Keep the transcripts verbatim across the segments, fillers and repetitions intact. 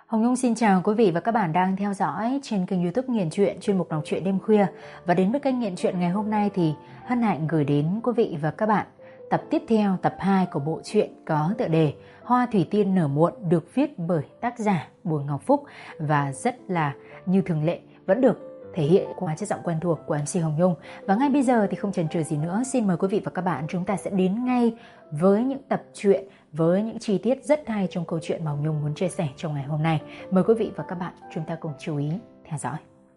Hồng Nhung xin chào quý vị và các bạn đang theo dõi trên kênh YouTube Nghiện Truyện, chuyên mục đọc truyện đêm khuya. Và đến với kênh Nghiện Truyện ngày hôm nay thì hân hạnh gửi đến quý vị và các bạn tập tiếp theo, tập hai của bộ truyện có tựa đề Hoa Thủy Tiên Nở Muộn, được viết bởi tác giả Bùi Ngọc Phúc và rất là như thường lệ vẫn được thể hiện qua chất giọng quen thuộc của em xê Hồng Nhung. Và ngay bây giờ thì không chần chừ gì nữa, xin mời quý vị và các bạn chúng ta sẽ đến ngay với những tập truyện, với những chi tiết rất hay trong câu chuyện mà Hồng Nhung muốn chia sẻ trong ngày hôm nay. Mời quý vị và các bạn chúng ta cùng chú ý theo dõi.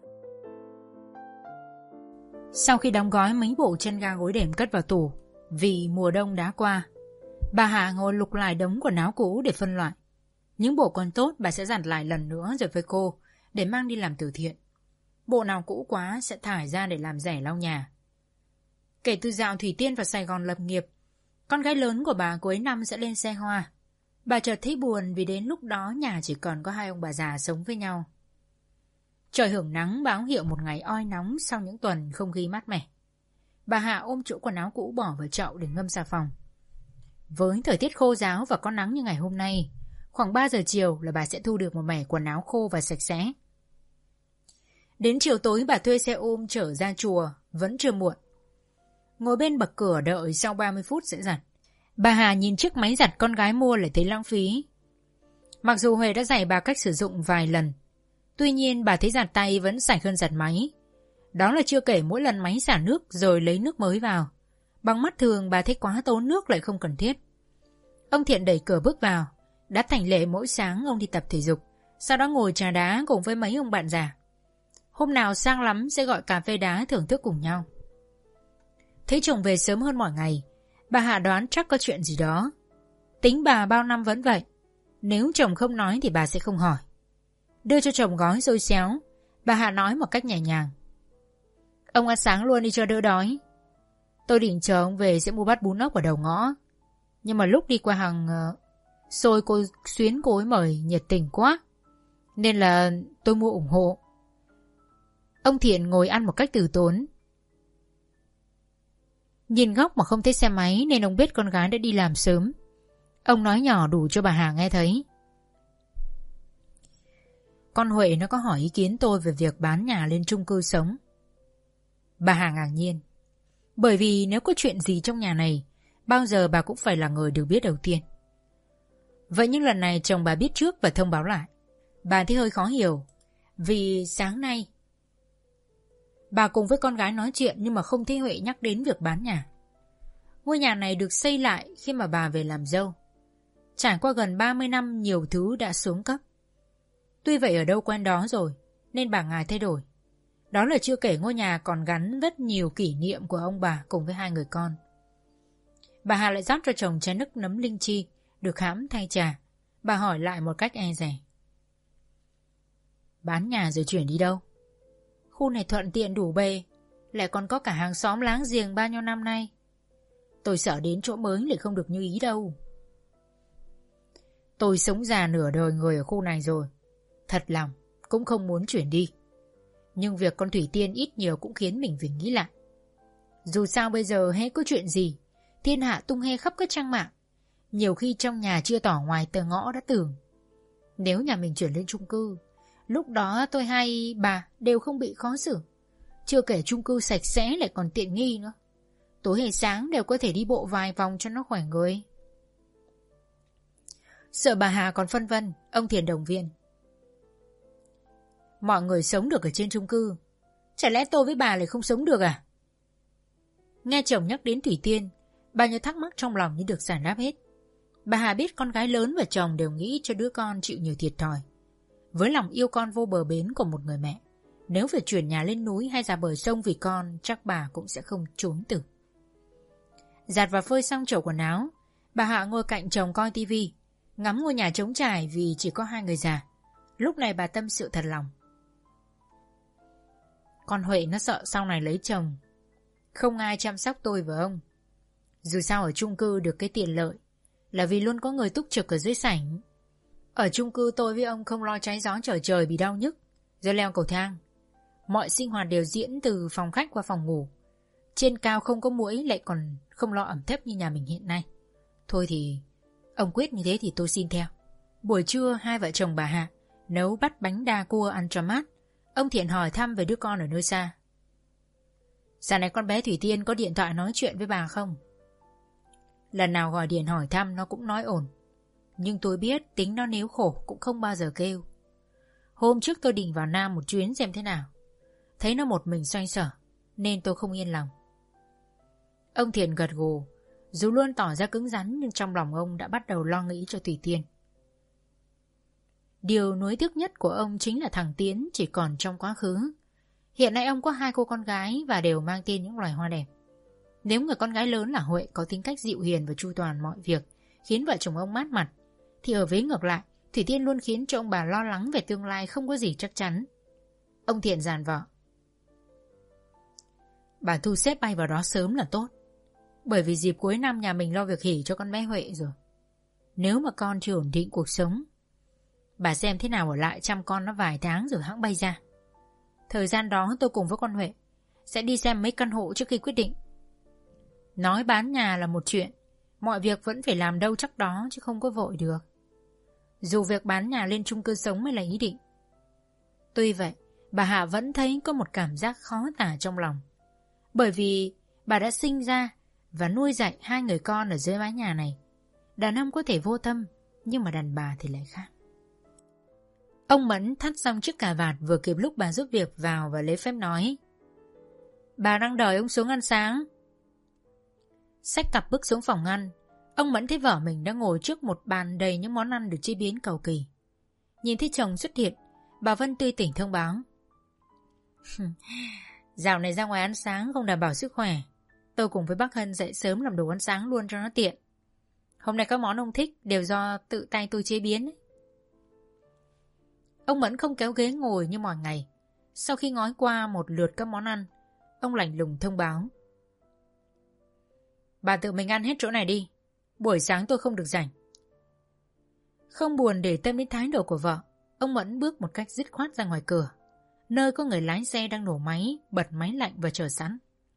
Sau khi đóng gói mấy bộ chân ga gối đệm cất vào tủ, vì mùa đông đã qua, bà Hạ ngồi lục lại đống quần áo cũ để phân loại. Những bộ còn tốt bà sẽ giặt lại lần nữa rồi với cô để mang đi làm từ thiện. Bộ nào cũ quá sẽ thải ra để làm rẻ lau nhà. Kể từ dạo Thủy Tiên vào Sài Gòn lập nghiệp, con gái lớn của bà cuối năm sẽ lên xe hoa. Bà chợt thấy buồn vì đến lúc đó nhà chỉ còn có hai ông bà già sống với nhau. Trời hưởng nắng báo hiệu một ngày oi nóng sau những tuần không khí mát mẻ. Bà Hạ ôm chỗ quần áo cũ bỏ vào chậu để ngâm xà phòng. Với thời tiết khô ráo và có nắng như ngày hôm nay, khoảng ba giờ chiều là bà sẽ thu được một mẻ quần áo khô và sạch sẽ. Đến chiều tối bà thuê xe ôm chở ra chùa, vẫn chưa muộn. Ngồi bên bậc cửa đợi sau ba mươi phút sẽ giặt. Bà Hà nhìn chiếc máy giặt con gái mua lại thấy lãng phí. Mặc dù Huệ đã dạy bà cách sử dụng vài lần, tuy nhiên bà thấy giặt tay vẫn sạch hơn giặt máy. Đó là chưa kể mỗi lần máy xả nước rồi lấy nước mới vào. Bằng mắt thường bà thấy quá tốn nước lại không cần thiết. Ông Thiện đẩy cửa bước vào. Đã thành lệ mỗi sáng ông đi tập thể dục, sau đó ngồi trà đá cùng với mấy ông bạn già. Hôm nào sang lắm sẽ gọi cà phê đá thưởng thức cùng nhau. Thấy chồng về sớm hơn mọi ngày, bà Hạ đoán chắc có chuyện gì đó. Tính bà bao năm vẫn vậy, nếu chồng không nói thì bà sẽ không hỏi. Đưa cho chồng gói xôi xéo, bà Hạ nói một cách nhẹ nhàng: "Ông ăn sáng luôn đi cho đỡ đói. Tôi định chờ ông về sẽ mua bát bún ốc ở đầu ngõ, nhưng mà lúc đi qua hàng uh, xôi cô Xuyến cô ấy mời nhiệt tình quá, nên là tôi mua ủng hộ." Ông Thiện ngồi ăn một cách từ tốn. Nhìn góc mà không thấy xe máy nên ông biết con gái đã đi làm sớm. Ông nói nhỏ đủ cho bà Hà nghe thấy: "Con Huệ nó có hỏi ý kiến tôi về việc bán nhà lên chung cư sống." Bà Hà ngạc nhiên, bởi vì nếu có chuyện gì trong nhà này, bao giờ bà cũng phải là người được biết đầu tiên. Vậy nhưng lần này chồng bà biết trước và thông báo lại. Bà thấy hơi khó hiểu, vì sáng nay bà cùng với con gái nói chuyện nhưng mà không thấy Huệ nhắc đến việc bán nhà. Ngôi nhà này được xây lại khi mà bà về làm dâu. Trải qua gần ba mươi năm nhiều thứ đã xuống cấp. Tuy vậy ở đâu quen đó rồi nên bà ngại thay đổi. Đó là chưa kể ngôi nhà còn gắn rất nhiều kỷ niệm của ông bà cùng với hai người con. Bà Hà lại rót cho chồng chén nước nấm linh chi được hãm thay trà. Bà hỏi lại một cách e dè: "Bán nhà rồi chuyển đi đâu? Khu này thuận tiện đủ bề, lại còn có cả hàng xóm láng giềng bao nhiêu năm nay. Tôi sợ đến chỗ mới lại không được như ý đâu. Tôi sống già nửa đời người ở khu này rồi, thật lòng cũng không muốn chuyển đi. Nhưng việc con Thủy Tiên ít nhiều cũng khiến mình phải nghĩ lại. Dù sao bây giờ hễ có chuyện gì, thiên hạ tung hê khắp các trang mạng. Nhiều khi trong nhà chưa tỏ ngoài tờ ngõ đã tưởng. Nếu nhà mình chuyển lên chung cư, lúc đó tôi hay bà đều không bị khó xử. Chưa kể chung cư sạch sẽ lại còn tiện nghi nữa. Tối hay sáng đều có thể đi bộ vài vòng cho nó khỏe người." Sợ bà Hà còn phân vân, ông Thiền động viên: "Mọi người sống được ở trên chung cư, chả lẽ tôi với bà lại không sống được à?" Nghe chồng nhắc đến Thủy Tiên, bao nhiêu thắc mắc trong lòng như được giải đáp hết. Bà Hà biết con gái lớn và chồng đều nghĩ cho đứa con chịu nhiều thiệt thòi. Với lòng yêu con vô bờ bến của một người mẹ, nếu phải chuyển nhà lên núi hay ra bờ sông vì con, chắc bà cũng sẽ không trốn từ. Giặt và phơi xong chậu quần áo, bà Hạ ngồi cạnh chồng coi tivi, ngắm ngôi nhà trống trải vì chỉ có hai người già. Lúc này bà tâm sự thật lòng: "Con Huệ nó sợ sau này lấy chồng, không ai chăm sóc tôi và ông. Dù sao ở chung cư được cái tiện lợi là vì luôn có người túc trực ở dưới sảnh. Ở chung cư tôi với ông không lo cháy gió trở trời bị đau nhức rồi leo cầu thang. Mọi sinh hoạt đều diễn từ phòng khách qua phòng ngủ. Trên cao không có muỗi lại còn không lo ẩm thấp như nhà mình hiện nay. Thôi thì ông quyết như thế thì tôi xin theo." Buổi trưa hai vợ chồng bà Hạ nấu bát bánh đa cua ăn cho mát. Ông Thiện hỏi thăm về đứa con ở nơi xa. Dạo này con bé Thủy Tiên có điện thoại nói chuyện với bà không? Lần nào gọi điện hỏi thăm nó cũng nói ổn. Nhưng tôi biết tính nó nếu khổ cũng không bao giờ kêu. Hôm trước tôi định vào Nam một chuyến xem thế nào. Thấy nó một mình xoay sở nên tôi không yên lòng. Ông Thiện gật gù. Dù luôn tỏ ra cứng rắn nhưng trong lòng ông đã bắt đầu lo nghĩ cho Thủy Tiên. Điều nuối tiếc nhất của ông chính là thằng Tiến chỉ còn trong quá khứ. Hiện nay ông có hai cô con gái và đều mang tên những loài hoa đẹp. Nếu người con gái lớn là Huệ có tính cách dịu hiền và chu toàn mọi việc, khiến vợ chồng ông mát mặt, thì ở vế ngược lại, Thủy Tiên luôn khiến cho ông bà lo lắng về tương lai không có gì chắc chắn. Ông Thiện dàn vợ. Bà thu xếp bay vào đó sớm là tốt. Bởi vì dịp cuối năm nhà mình lo việc hỉ cho con bé Huệ rồi. Nếu mà con chưa ổn định cuộc sống, bà xem thế nào ở lại chăm con nó vài tháng rồi hẵng bay ra. Thời gian đó tôi cùng với con Huệ sẽ đi xem mấy căn hộ trước khi quyết định. Nói bán nhà là một chuyện, mọi việc vẫn phải làm đâu chắc đó chứ không có vội được. Dù việc bán nhà lên chung cư sống mới là ý định. Tuy vậy, bà Hạ vẫn thấy có một cảm giác khó tả trong lòng. Bởi vì bà đã sinh ra và nuôi dạy hai người con ở dưới mái nhà này. Đàn ông có thể vô tâm, nhưng mà đàn bà thì lại khác. Ông Mẫn thắt xong chiếc cà vạt vừa kịp lúc bà giúp việc vào và lấy phép nói. Bà đang đợi ông xuống ăn sáng. Xách cặp bước xuống phòng ăn. Ông Mẫn thấy vợ mình đang ngồi trước một bàn đầy những món ăn được chế biến cầu kỳ. Nhìn thấy chồng xuất hiện, bà Vân tươi tỉnh thông báo. Dạo này ra ngoài ăn sáng không đảm bảo sức khỏe. Tôi cùng với bác Hân dậy sớm làm đồ ăn sáng luôn cho nó tiện. Hôm nay các món ông thích đều do tự tay tôi chế biến ấy. Ông Mẫn không kéo ghế ngồi như mọi ngày. Sau khi ngói qua một lượt các món ăn, ông lạnh lùng thông báo. Bà tự mình ăn hết chỗ này đi. Buổi sáng tôi không được rảnh. Không buồn để tâm đến thái độ của vợ, ông Mẫn bước một cách dứt khoát ra ngoài cửa, nơi có người lái xe đang nổ máy, bật máy lạnh và chờ sẵn.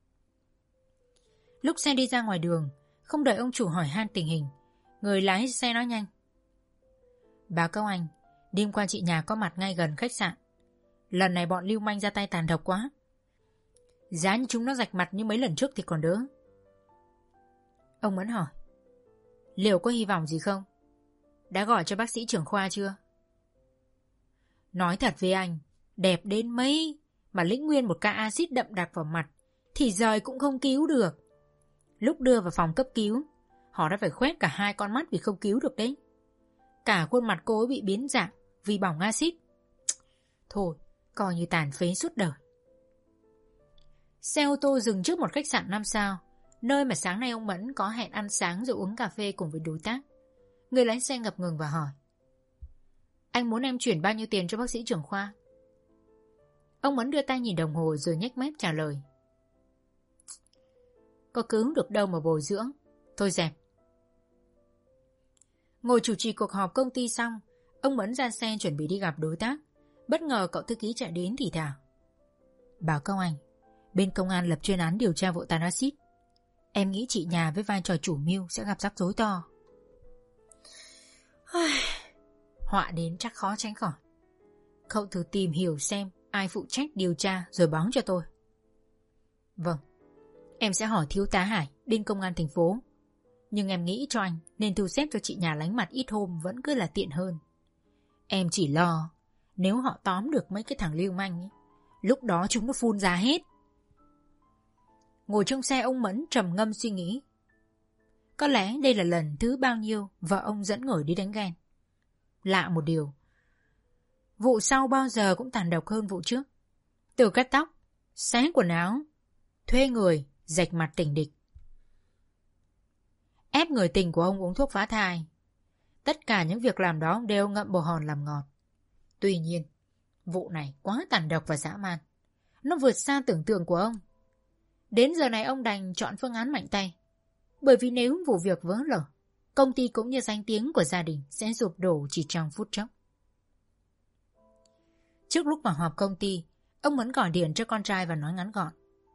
Lúc xe đi ra ngoài đường, không đợi ông chủ hỏi han tình hình, người lái xe nói nhanh. Báo cáo anh, đêm qua chị nhà có mặt ngay gần khách sạn. Lần này bọn lưu manh ra tay tàn độc quá. Giá như chúng nó rạch mặt như mấy lần trước thì còn đỡ. Ông Mẫn hỏi. Liệu có hy vọng gì không? Đã gọi cho bác sĩ trưởng khoa chưa? Nói thật với anh, đẹp đến mấy mà lĩnh nguyên một ca axit đậm đặc vào mặt thì rời cũng không cứu được. Lúc đưa vào phòng cấp cứu, họ đã phải khoét cả hai con mắt vì không cứu được đấy. Cả khuôn mặt cô ấy bị biến dạng vì bỏng axit. Thôi, coi như tàn phế suốt đời. Xe ô tô dừng trước một khách sạn năm sao, nơi mà sáng nay ông Mẫn có hẹn ăn sáng rồi uống cà phê cùng với đối tác. Người lái xe ngập ngừng và hỏi. Anh muốn em chuyển bao nhiêu tiền cho bác sĩ trưởng khoa? Ông Mẫn đưa tay nhìn đồng hồ rồi nhếch mép trả lời. Có cứu được đâu mà bồi dưỡng. Thôi dẹp. Ngồi chủ trì cuộc họp công ty xong, ông Mẫn ra xe chuẩn bị đi gặp đối tác. Bất ngờ cậu thư ký chạy đến thì thào. Báo cáo anh, bên công an lập chuyên án điều tra vụ tàn axit. Em nghĩ chị nhà với vai trò chủ mưu sẽ gặp rắc rối to. Họa đến chắc khó tránh khỏi. Cậu thử tìm hiểu xem ai phụ trách điều tra rồi báo cho tôi. Vâng, em sẽ hỏi thiếu tá Hải bên công an thành phố. Nhưng em nghĩ cho anh nên thu xếp cho chị nhà lánh mặt ít hôm vẫn cứ là tiện hơn. Em chỉ lo nếu họ tóm được mấy cái thằng lưu manh ấy, lúc đó chúng nó phun ra hết. Ngồi trong xe ông Mẫn trầm ngâm suy nghĩ. Có lẽ đây là lần thứ bao nhiêu vợ ông dẫn người đi đánh ghen. Lạ một điều, vụ sau bao giờ cũng tàn độc hơn vụ trước. Từ cắt tóc, xé quần áo, thuê người, rạch mặt tình địch, ép người tình của ông uống thuốc phá thai. Tất cả những việc làm đó ông đều ngậm bồ hòn làm ngọt. Tuy nhiên, vụ này quá tàn độc và dã man. Nó vượt xa tưởng tượng của ông. Đến giờ này ông đành chọn phương án mạnh tay. Bởi vì nếu vụ việc vỡ lở, công ty cũng như danh tiếng của gia đình sẽ sụp đổ chỉ trong phút chốc. Trước lúc vào họp công ty, ông Mẫn gọi điện cho con trai và nói ngắn gọn.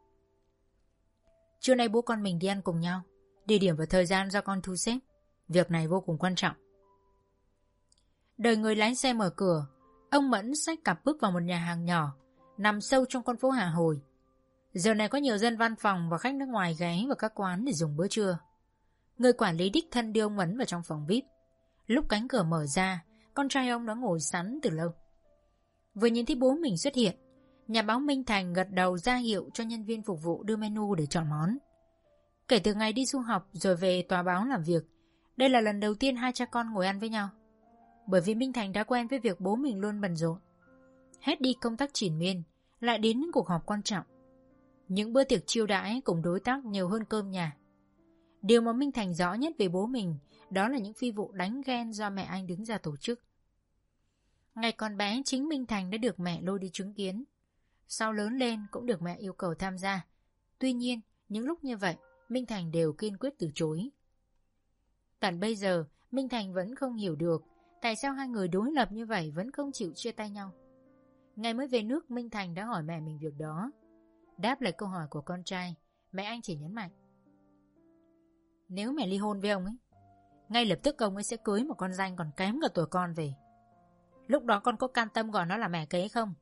Trưa nay bố con mình đi ăn cùng nhau. Địa điểm và thời gian do con thu xếp. Việc này vô cùng quan trọng. Đợi người lái xe mở cửa, Ông Mẫn xách cặp bước vào một nhà hàng nhỏ nằm sâu trong con phố Hà Hồi. Giờ này có nhiều dân văn phòng và khách nước ngoài ghé vào các quán để dùng bữa trưa. Người quản lý đích thân đưa ông Mẫn vào trong phòng vi ai pi. Lúc cánh cửa mở ra, con trai ông đã ngồi sẵn từ lâu. Vừa nhìn thấy bố mình xuất hiện, nhà báo Minh Thành gật đầu ra hiệu cho nhân viên phục vụ đưa menu để chọn món. Kể từ ngày đi du học rồi về tòa báo làm việc, đây là lần đầu tiên hai cha con ngồi ăn với nhau. Bởi vì Minh Thành đã quen với việc bố mình luôn bận rộn. Hết đi công tác triền miên, lại đến những cuộc họp quan trọng. Những bữa tiệc chiêu đãi cùng đối tác nhiều hơn cơm nhà. Điều mà Minh Thành rõ nhất về bố mình đó là những phi vụ đánh ghen do mẹ anh đứng ra tổ chức. Ngày còn bé, chính Minh Thành đã được mẹ lôi đi chứng kiến. Sau lớn lên cũng được mẹ yêu cầu tham gia. Tuy nhiên, những lúc như vậy, Minh Thành đều kiên quyết từ chối. Tận bây giờ, Minh Thành vẫn không hiểu được tại sao hai người đối lập như vậy vẫn không chịu chia tay nhau. Ngày mới về nước, Minh Thành đã hỏi mẹ mình việc đó. Đáp lại câu hỏi của con trai, mẹ anh chỉ nhấn mạnh: nếu mẹ ly hôn với ông ấy, ngay lập tức ông ấy sẽ cưới một con danh còn kém cả tuổi con về. Lúc đó con có can tâm gọi nó là mẹ kế không?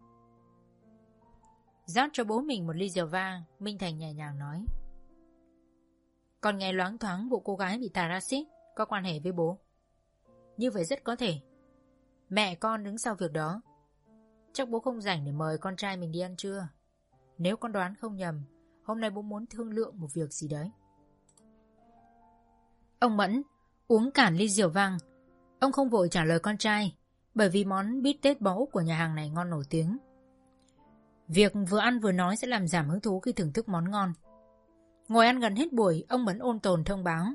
Rót cho bố mình một ly rượu vang, Minh Thành nhẹ nhàng nói: con nghe loáng thoáng vụ cô gái bị tà acid có quan hệ với bố. Như vậy rất có thể mẹ con đứng sau việc đó. Chắc bố không rảnh để mời con trai mình đi ăn trưa. Nếu con đoán không nhầm, hôm nay bố muốn thương lượng một việc gì đấy. Ông Mẫn uống cạn ly rượu vang. Ông không vội trả lời con trai, bởi vì món bít tết bò Úc của nhà hàng này ngon nổi tiếng. Việc vừa ăn vừa nói sẽ làm giảm hứng thú khi thưởng thức món ngon. Ngồi ăn gần hết buổi, ông Mẫn ôn tồn thông báo: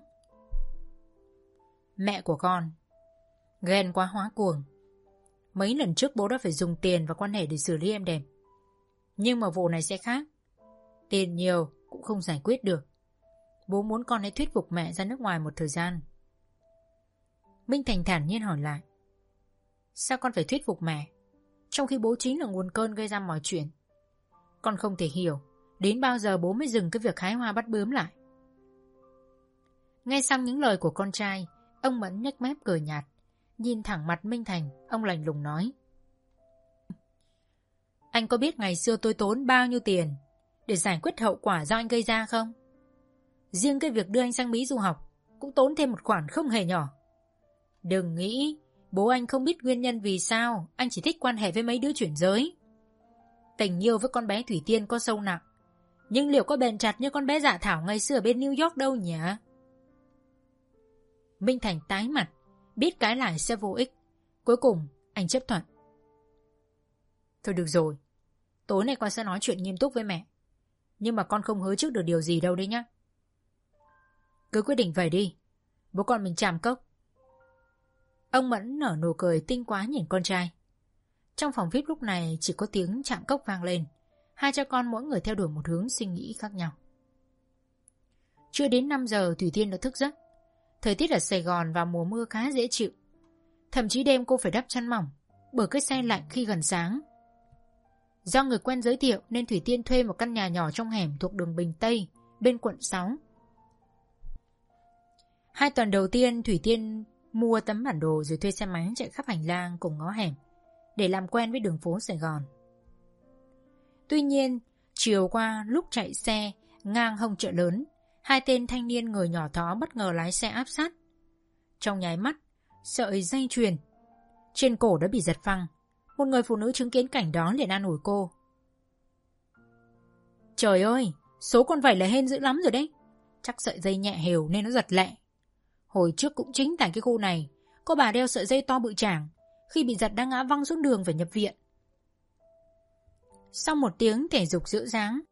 mẹ của con ghen quá hóa cuồng. Mấy lần trước bố đã phải dùng tiền và quan hệ để xử lý em đẹp. Nhưng mà vụ này sẽ khác. Tiền nhiều cũng không giải quyết được. Bố muốn con hãy thuyết phục mẹ ra nước ngoài một thời gian. Minh Thành thản nhiên hỏi lại: sao con phải thuyết phục mẹ, trong khi bố chính là nguồn cơn gây ra mọi chuyện? Con không thể hiểu đến bao giờ bố mới dừng cái việc hái hoa bắt bướm lại. Nghe xong những lời của con trai, ông Mẫn nhếch mép cười nhạt, nhìn thẳng mặt Minh Thành. Ông lạnh lùng nói: anh có biết ngày xưa tôi tốn bao nhiêu tiền để giải quyết hậu quả do anh gây ra không? Riêng cái việc đưa anh sang Mỹ du học cũng tốn thêm một khoản không hề nhỏ. Đừng nghĩ bố anh không biết nguyên nhân vì sao anh chỉ thích quan hệ với mấy đứa chuyển giới. Tình yêu với con bé Thủy Tiên có sâu nặng, nhưng liệu có bền chặt như con bé Dạ Thảo ngày xưa ở bên New York đâu nhỉ? Minh Thành tái mặt, biết cái lại sẽ vô ích. Cuối cùng anh chấp thuận: thôi được rồi, tối nay con sẽ nói chuyện nghiêm túc với mẹ. Nhưng mà con không hứa trước được điều gì đâu đấy nhá. Cứ quyết định vậy đi, bố con mình chạm cốc. Ông Mẫn nở nụ cười tinh quá nhìn con trai. Trong phòng vi ai pi lúc này chỉ có tiếng chạm cốc vang lên. Hai cha con mỗi người theo đuổi một hướng suy nghĩ khác nhau. Chưa đến năm giờ Thủy Tiên đã thức giấc. Thời tiết ở Sài Gòn vào mùa mưa khá dễ chịu. Thậm chí đêm cô phải đắp chăn mỏng bởi cái se lạnh khi gần sáng. Do người quen giới thiệu nên Thủy Tiên thuê một căn nhà nhỏ trong hẻm thuộc đường Bình Tây bên quận sáu. Hai tuần đầu tiên Thủy Tiên mua tấm bản đồ rồi thuê xe máy chạy khắp hành lang cùng ngõ hẻm để làm quen với đường phố Sài Gòn. Tuy nhiên, chiều qua lúc chạy xe ngang hông chợ lớn, hai tên thanh niên người nhỏ thó bất ngờ lái xe áp sát. Trong nháy mắt, sợi dây chuyền trên cổ đã bị giật phăng. Một người phụ nữ chứng kiến cảnh đó liền an ủi cô: trời ơi, số con vảy là hên dữ lắm rồi đấy. Chắc sợi dây nhẹ hều nên nó giật lẹ. Hồi trước cũng chính tại cái khu này có bà đeo sợi dây to bự chảng, khi bị giật đã ngã văng xuống đường phải nhập viện. Sau một tiếng thể dục dữ dáng,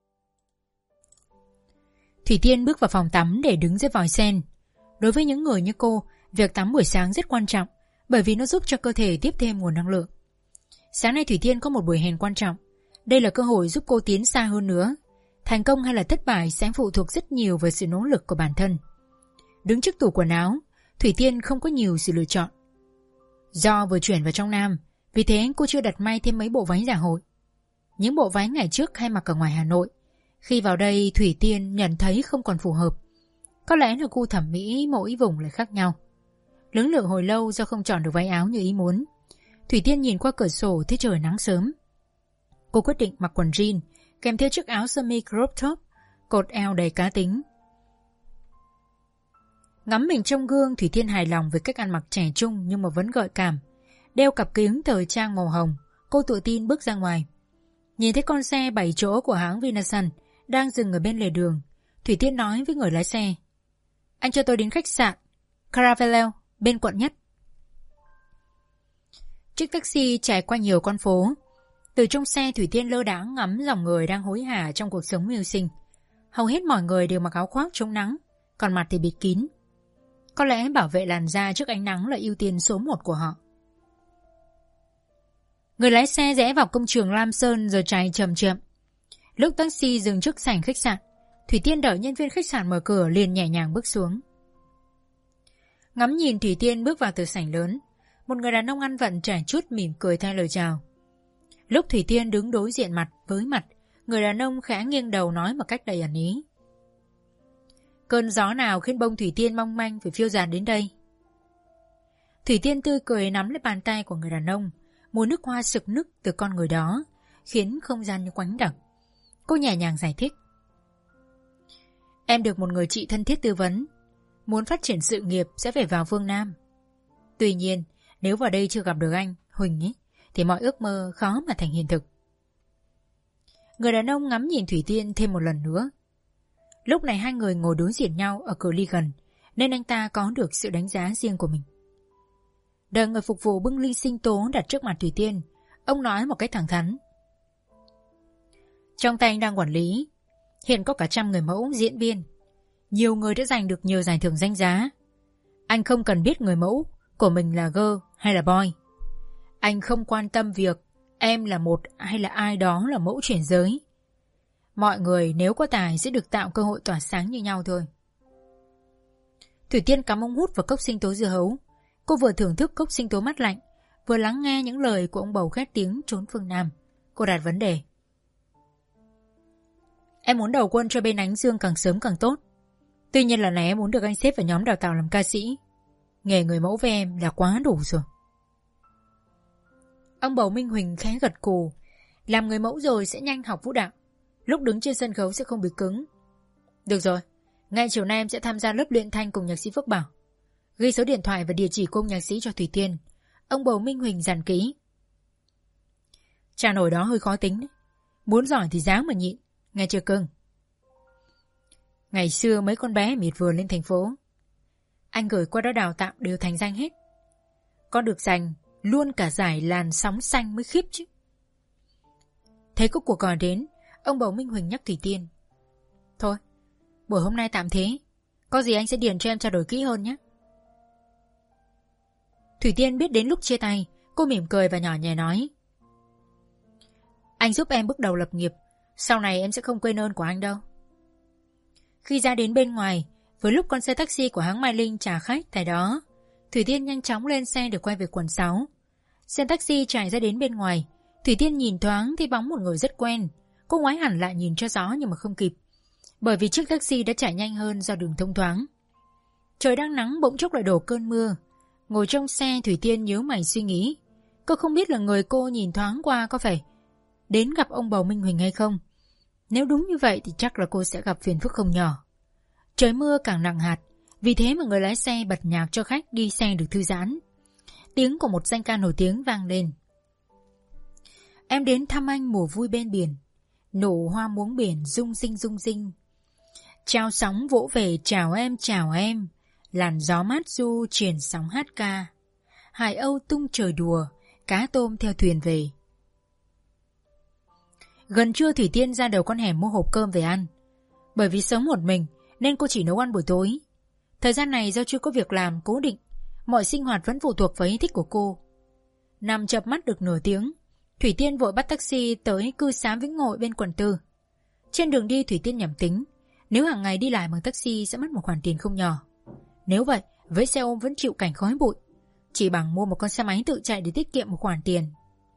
Thủy Tiên bước vào phòng tắm để đứng dưới vòi sen. Đối với những người như cô, việc tắm buổi sáng rất quan trọng, bởi vì nó giúp cho cơ thể tiếp thêm nguồn năng lượng. Sáng nay Thủy Tiên có một buổi hẹn quan trọng. Đây là cơ hội giúp cô tiến xa hơn nữa. Thành công hay là thất bại sẽ phụ thuộc rất nhiều vào sự nỗ lực của bản thân. Đứng trước tủ quần áo, Thủy Tiên không có nhiều sự lựa chọn. Do vừa chuyển vào trong Nam, vì thế cô chưa đặt may thêm mấy bộ váy dạ hội. Những bộ váy ngày trước hay mặc ở ngoài Hà Nội, khi vào đây Thủy Tiên nhận thấy không còn phù hợp. Có lẽ là gu thẩm mỹ mỗi vùng lại khác nhau. Lưỡng lự hồi lâu do không chọn được váy áo như ý muốn, Thủy Tiên nhìn qua cửa sổ thấy trời nắng sớm. Cô quyết định mặc quần jean kèm theo chiếc áo sơ mi crop top, cột eo đầy cá tính. Ngắm mình trong gương, Thủy Tiên hài lòng với cách ăn mặc trẻ trung nhưng mà vẫn gợi cảm. Đeo cặp kính thời trang màu hồng, cô tự tin bước ra ngoài. Nhìn thấy con xe bảy chỗ của hãng Vinasun đang dừng ở bên lề đường, Thủy Tiên nói với người lái xe: "Anh cho tôi đến khách sạn Caravelle bên quận Nhất." Chiếc taxi chạy qua nhiều con phố. Từ trong xe, Thủy Tiên lơ đãng ngắm dòng người đang hối hả trong cuộc sống mưu sinh. Hầu hết mọi người đều mặc áo khoác chống nắng, còn mặt thì bịt kín. Có lẽ bảo vệ làn da trước ánh nắng là ưu tiên số một của họ. Người lái xe rẽ vào công trường Lam Sơn rồi chạy chậm chậm. Lúc taxi dừng trước sảnh khách sạn, Thủy Tiên đợi nhân viên khách sạn mở cửa liền nhẹ nhàng bước xuống. Ngắm nhìn Thủy Tiên bước vào từ sảnh lớn, một người đàn ông ăn vận trải chút mỉm cười thay lời chào. Lúc Thủy Tiên đứng đối diện mặt với mặt, người đàn ông khẽ nghiêng đầu nói một cách đầy ẩn ý: "Cơn gió nào khiến bông Thủy Tiên mong manh phải phiêu dạt đến đây?" Thủy Tiên tươi cười nắm lấy bàn tay của người đàn ông, mùi nước hoa sực nức từ con người đó khiến không gian như quánh đặc. Cô nhẹ nhàng giải thích: "Em được một người chị thân thiết tư vấn, muốn phát triển sự nghiệp sẽ phải vào phương Nam. Tuy nhiên, nếu vào đây chưa gặp được anh, Huỳnh ấy, thì mọi ước mơ khó mà thành hiện thực." Người đàn ông ngắm nhìn Thủy Tiên thêm một lần nữa. Lúc này hai người ngồi đối diện nhau ở cự ly gần, nên anh ta có được sự đánh giá riêng của mình. Đợi người phục vụ bưng ly sinh tố đặt trước mặt Thủy Tiên, ông nói một cách thẳng thắn: "Trong tay anh đang quản lý, hiện có cả trăm người mẫu, diễn viên. Nhiều người đã giành được nhiều giải thưởng danh giá. Anh không cần biết người mẫu của mình là girl hay là boy. Anh không quan tâm việc em là một hay là ai đó là mẫu chuyển giới. Mọi người nếu có tài sẽ được tạo cơ hội tỏa sáng như nhau thôi." Thủy Tiên cắm ống hút vào cốc sinh tố dưa hấu. Cô vừa thưởng thức cốc sinh tố mát lạnh, vừa lắng nghe những lời của ông bầu khét tiếng trốn phương Nam. Cô đặt vấn đề: "Em muốn đầu quân cho bên Ánh Dương càng sớm càng tốt. Tuy nhiên lần này em muốn được anh xếp vào nhóm đào tạo làm ca sĩ. Nghề người mẫu với em là quá đủ rồi." Ông bầu Minh Huỳnh khẽ gật cù. Làm người mẫu rồi sẽ nhanh học vũ đạo, lúc đứng trên sân khấu sẽ không bị cứng. "Được rồi, ngay chiều nay em sẽ tham gia lớp luyện thanh cùng nhạc sĩ Phước Bảo. Ghi số điện thoại và địa chỉ của ông nhạc sĩ cho Thủy Tiên." Ông bầu Minh Huỳnh dặn kỹ. "Cha nổi đó hơi khó tính đấy. Muốn giỏi thì dáng mà nhịn, nghe chưa cưng?" Ngày xưa mấy con bé miệt vườn lên thành phố, anh gửi qua đó đào tạo đều thành danh hết. Con được giành luôn cả giải làn sóng xanh mới khiếp chứ. Thấy có cuộc gọi đến, ông bầu Minh Huỳnh nhắc Thủy Tiên: "Thôi, buổi hôm nay tạm thế. Có gì anh sẽ điền cho em trao đổi kỹ hơn nhé." Thủy Tiên biết đến lúc chia tay, cô mỉm cười và nhỏ nhẹ nói: "Anh giúp em bước đầu lập nghiệp, sau này em sẽ không quên ơn của anh đâu." Khi ra đến bên ngoài, với lúc con xe taxi của hãng Mai Linh trả khách tại đó, Thủy Tiên nhanh chóng lên xe để quay về quận sáu. Xe taxi chạy ra đến bên ngoài, Thủy Tiên nhìn thoáng thấy bóng một người rất quen. Cô ngoái hẳn lại nhìn cho rõ nhưng mà không kịp, bởi vì chiếc taxi đã chạy nhanh hơn do đường thông thoáng. Trời đang nắng bỗng chốc lại đổ cơn mưa. Ngồi trong xe, Thủy Tiên nhíu mày suy nghĩ. Cô không biết là người cô nhìn thoáng qua có phải đến gặp ông bầu Minh Huỳnh hay không. Nếu đúng như vậy thì chắc là cô sẽ gặp phiền phức không nhỏ. Trời mưa càng nặng hạt, vì thế mà người lái xe bật nhạc cho khách đi xe được thư giãn. Tiếng của một danh ca nổi tiếng vang lên: "Em đến thăm anh mùa vui bên biển, nụ hoa muống biển rung rinh rung rinh. Chào sóng vỗ về chào em chào em, làn gió mát du truyền sóng hát ca. Hải âu tung trời đùa, cá tôm theo thuyền về." Gần trưa Thủy Tiên ra đầu con hẻm mua hộp cơm về ăn. Bởi vì sống một mình nên cô chỉ nấu ăn buổi tối. Thời gian này do chưa có việc làm cố định, mọi sinh hoạt vẫn phụ thuộc vào ý thích của cô. Nằm chợp mắt được nửa tiếng, Thủy Tiên vội bắt taxi tới cư xá Vĩnh Ngộ bên quận tư. Trên đường đi, Thủy Tiên nhẩm tính, nếu hàng ngày đi lại bằng taxi sẽ mất một khoản tiền không nhỏ. Nếu vậy, với xe ôm vẫn chịu cảnh khói bụi, chỉ bằng mua một con xe máy tự chạy để tiết kiệm một khoản tiền.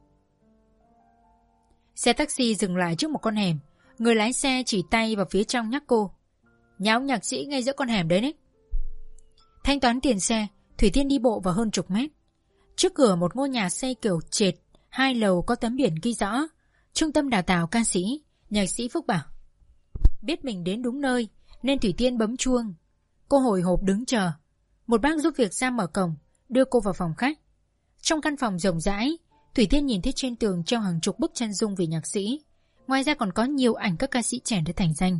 Xe taxi dừng lại trước một con hẻm. Người lái xe chỉ tay vào phía trong nhắc cô: "Nhà ông nhạc sĩ ngay giữa con hẻm đấy đấy." Thanh toán tiền xe, Thủy Tiên đi bộ vào hơn chục mét. Trước cửa một ngôi nhà xây kiểu trệt, hai lầu có tấm biển ghi rõ Trung tâm đào tạo ca sĩ, nhạc sĩ Phước Bảo. Biết mình đến đúng nơi nên Thủy Tiên bấm chuông. Cô hồi hộp đứng chờ. Một bác giúp việc ra mở cổng, đưa cô vào phòng khách. Trong căn phòng rộng rãi, Thủy Tiên nhìn thấy trên tường treo hàng chục bức chân dung về nhạc sĩ. Ngoài ra còn có nhiều ảnh các ca sĩ trẻ đã thành danh.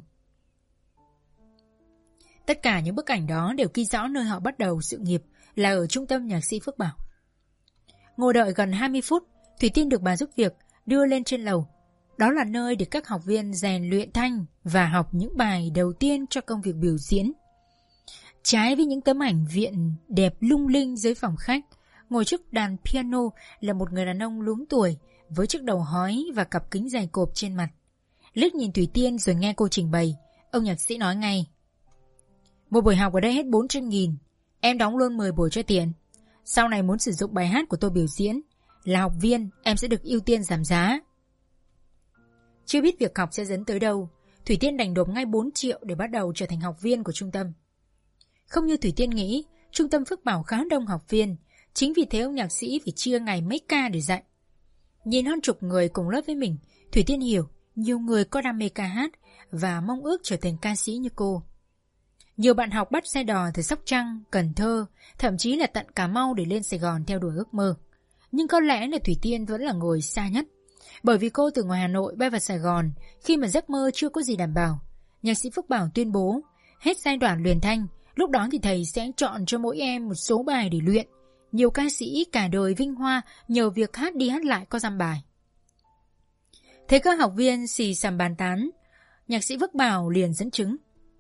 Tất cả những bức ảnh đó đều ghi rõ nơi họ bắt đầu sự nghiệp là ở Trung tâm nhạc sĩ Phước Bảo. Ngồi đợi gần hai mươi phút, Thủy Tiên được bà giúp việc đưa lên trên lầu. Đó là nơi để các học viên rèn luyện thanh và học những bài đầu tiên cho công việc biểu diễn. Trái với những tấm ảnh viện đẹp lung linh dưới phòng khách, ngồi trước đàn piano là một người đàn ông luống tuổi với chiếc đầu hói và cặp kính dày cộp trên mặt. Liếc nhìn Thủy Tiên rồi nghe cô trình bày, ông nhạc sĩ nói ngay: một buổi học ở đây hết bốn trăm nghìn, em đóng luôn mười buổi cho tiền. Sau này muốn sử dụng bài hát của tôi biểu diễn, là học viên em sẽ được ưu tiên giảm giá. Chưa biết việc học sẽ dẫn tới đâu, Thủy Tiên đành nộp ngay bốn triệu để bắt đầu trở thành học viên của trung tâm. Không như Thủy Tiên nghĩ, trung tâm Phước Bảo khá đông học viên, chính vì thế ông nhạc sĩ phải chia ngày mấy ca để dạy. Nhìn hơn chục người cùng lớp với mình, Thủy Tiên hiểu nhiều người có đam mê ca hát và mong ước trở thành ca sĩ như cô. Nhiều bạn học bắt xe đò từ Sóc Trăng, Cần Thơ, thậm chí là tận Cà Mau để lên Sài Gòn theo đuổi ước mơ. Nhưng có lẽ là Thủy Tiên vẫn là người xa nhất, bởi vì cô từ ngoài Hà Nội bay vào Sài Gòn khi mà giấc mơ chưa có gì đảm bảo. Nhạc sĩ Phước Bảo tuyên bố hết giai đoạn luyện thanh, lúc đó thì thầy sẽ chọn cho mỗi em một số bài để luyện. Nhiều ca sĩ cả đời vinh hoa nhờ việc hát đi hát lại có dăm bài. Thấy các học viên xì xầm bàn tán, nhạc sĩ Phước Bảo liền dẫn chứng: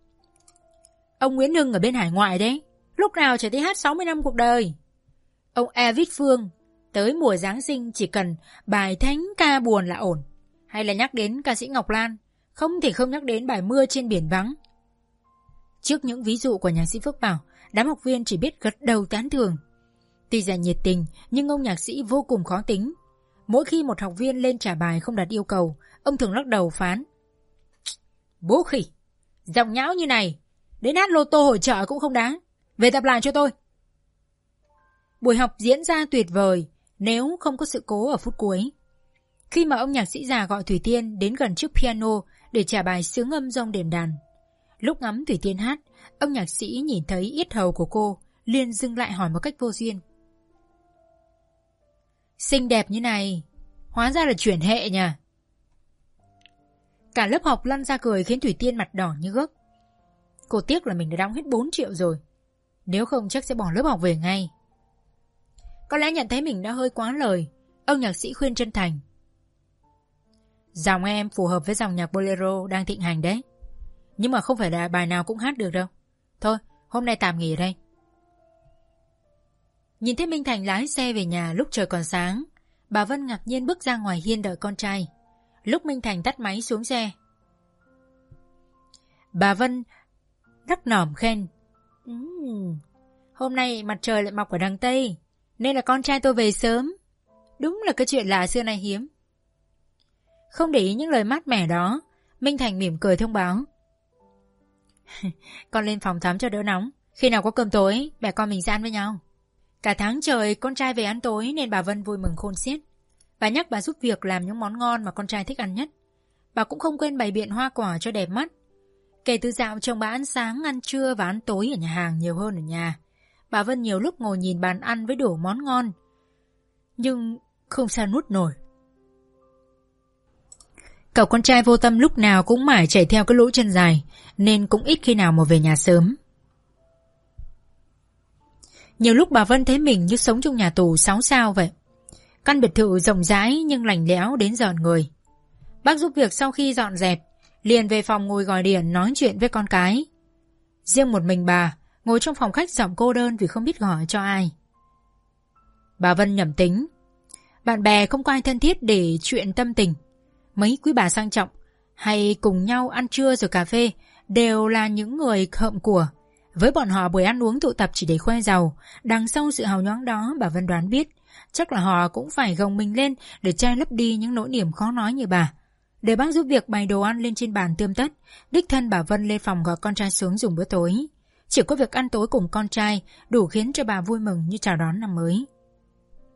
ông Nguyễn Hưng ở bên hải ngoại đấy, lúc nào chả thấy hát sáu mươi năm cuộc đời. Ông Evid Phương tới mùa Giáng sinh chỉ cần bài thánh ca buồn là ổn. Hay là nhắc đến ca sĩ Ngọc Lan, không thể không nhắc đến bài Mưa trên biển vắng. Trước những ví dụ của nhạc sĩ Phước Bảo, đám học viên chỉ biết gật đầu tán thưởng. Tuy rằng nhiệt tình, nhưng ông nhạc sĩ vô cùng khó tính. Mỗi khi một học viên lên trả bài không đạt yêu cầu, ông thường lắc đầu phán: bố khỉ, giọng nhão như này, đến hát lô tô hội chợ cũng không đáng. Về tập lại cho tôi. Buổi học diễn ra tuyệt vời nếu không có sự cố ở phút cuối. Khi mà ông nhạc sĩ già gọi Thủy Tiên đến gần chiếc piano để trả bài sướng âm rông đềm đàn, lúc ngắm Thủy Tiên hát, ông nhạc sĩ nhìn thấy yết hầu của cô, liền dừng lại hỏi một cách vô duyên: xinh đẹp như này, hóa ra là chuyển hệ nhỉ? Cả lớp học lăn ra cười khiến Thủy Tiên mặt đỏ như gấc. Cô tiếc là mình đã đóng hết bốn triệu rồi, nếu không chắc sẽ bỏ lớp học về ngay. Có lẽ nhận thấy mình đã hơi quá lời, ông nhạc sĩ khuyên chân thành: dòng em phù hợp với dòng nhạc bolero đang thịnh hành đấy, nhưng mà không phải là bài nào cũng hát được đâu. Thôi, hôm nay tạm nghỉ ở đây. Nhìn thấy Minh Thành lái xe về nhà lúc trời còn sáng, bà Vân ngạc nhiên bước ra ngoài hiên đợi con trai. Lúc Minh Thành tắt máy xuống xe, bà Vân đắc nỏm khen: uhm, hôm nay mặt trời lại mọc ở đằng Tây, nên là con trai tôi về sớm. Đúng là cái chuyện lạ xưa nay hiếm. Không để ý những lời mát mẻ đó, Minh Thành mỉm cười thông báo: con lên phòng tắm cho đỡ nóng, khi nào có cơm tối mẹ con mình sẽ ăn với nhau. Cả tháng trời con trai về ăn tối nên bà Vân vui mừng khôn xiết. Bà nhắc bà giúp việc làm những món ngon mà con trai thích ăn nhất. Bà cũng không quên bày biện hoa quả cho đẹp mắt. Kể từ dạo chồng bà ăn sáng, ăn trưa và ăn tối ở nhà hàng nhiều hơn ở nhà, bà Vân nhiều lúc ngồi nhìn bàn ăn với đủ món ngon, nhưng không sao nuốt nổi. Cậu con trai vô tâm lúc nào cũng mải chạy theo cái lũ chân dài, nên cũng ít khi nào mà về nhà sớm. Nhiều lúc bà Vân thấy mình như sống trong nhà tù sáu sao vậy. Căn biệt thự rộng rãi nhưng lạnh lẽo đến giòn người. Bác giúp việc sau khi dọn dẹp liền về phòng ngồi gọi điện nói chuyện với con cái. Riêng một mình bà ngồi trong phòng khách giọng cô đơn vì không biết gọi cho ai. Bà Vân nhẩm tính, bạn bè không có ai thân thiết để chuyện tâm tình. Mấy quý bà sang trọng hay cùng nhau ăn trưa rồi cà phê đều là những người hợm của. Với bọn họ buổi ăn uống tụ tập chỉ để khoe giàu. Đằng sau sự hào nhoáng đó bà Vân đoán biết chắc là họ cũng phải gồng mình lên để che lấp đi những nỗi niềm khó nói như bà. Để bác giúp việc bày đồ ăn lên trên bàn tươm tất, đích thân bà Vân lên phòng gọi con trai xuống dùng bữa tối. Chỉ có việc ăn tối cùng con trai đủ khiến cho bà vui mừng như chào đón năm mới.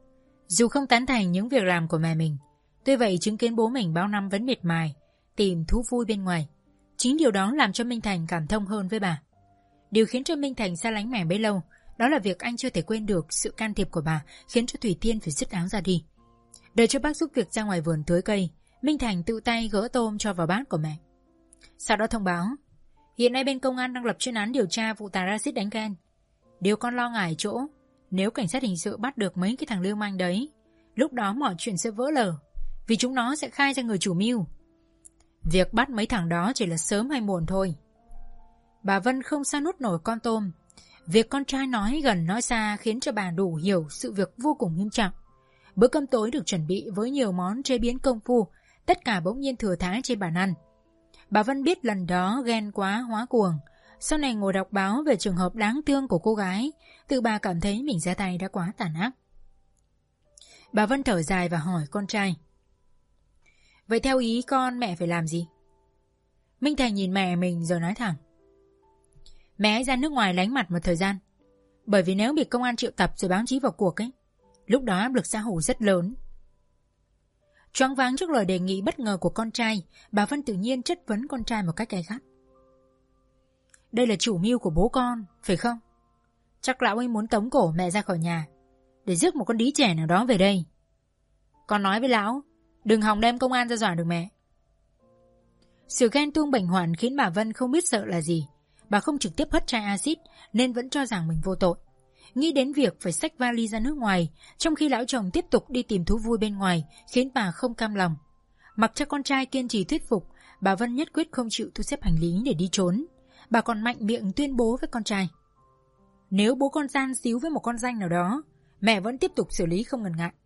Dù không tán thành những việc làm của mẹ mình, tuy vậy chứng kiến bố mình bao năm vẫn miệt mài tìm thú vui bên ngoài, chính điều đó làm cho Minh Thành cảm thông hơn với bà. Điều khiến cho Minh Thành xa lánh mẹ bấy lâu, đó là việc anh chưa thể quên được sự can thiệp của bà, khiến cho Thủy Tiên phải dứt áo ra đi. Đợi cho bác giúp việc ra ngoài vườn tưới cây, Minh Thành tự tay gỡ tôm cho vào bát của mẹ. Sau đó thông báo, hiện nay bên công an đang lập chuyên án điều tra vụ tạt axit đánh ghen. Điều con lo ngại chỗ, nếu cảnh sát hình sự bắt được mấy cái thằng lưu manh đấy, lúc đó mọi chuyện sẽ vỡ lở, vì chúng nó sẽ khai ra người chủ mưu. Việc bắt mấy thằng đó chỉ là sớm hay muộn thôi. Bà Vân không sao nuốt nổi con tôm. Việc con trai nói gần nói xa khiến cho bà đủ hiểu sự việc vô cùng nghiêm trọng. Bữa cơm tối được chuẩn bị với nhiều món chế biến công phu, tất cả bỗng nhiên thừa thãi trên bàn ăn. Bà Vân biết lần đó ghen quá hóa cuồng. Sau này ngồi đọc báo về trường hợp đáng thương của cô gái, tự bà cảm thấy mình ra tay đã quá tàn ác. Bà Vân thở dài và hỏi con trai, vậy theo ý con mẹ phải làm gì? Minh Thành nhìn mẹ mình rồi nói thẳng, mẹ hãy ra nước ngoài lánh mặt một thời gian. Bởi vì nếu bị công an triệu tập rồi báo chí vào cuộc ấy, lúc đó áp lực xã hội rất lớn. Choáng váng trước lời đề nghị bất ngờ của con trai, bà Vân tự nhiên chất vấn con trai một cách gay gắt. Đây là chủ mưu của bố con, phải không? Chắc lão ấy muốn tống cổ mẹ ra khỏi nhà để rước một con đĩ trẻ nào đó về đây. Con nói với lão, đừng hòng đem công an ra dọa được mẹ. Sự ghen tuông bệnh hoạn khiến bà Vân không biết sợ là gì. Bà không trực tiếp hất chai axit nên vẫn cho rằng mình vô tội. Nghĩ đến việc phải xách vali ra nước ngoài, trong khi lão chồng tiếp tục đi tìm thú vui bên ngoài, khiến bà không cam lòng. Mặc cho con trai kiên trì thuyết phục, bà Vân nhất quyết không chịu thu xếp hành lý để đi trốn. Bà còn mạnh miệng tuyên bố với con trai, nếu bố con gian xíu với một con danh nào đó, mẹ vẫn tiếp tục xử lý không ngần ngại.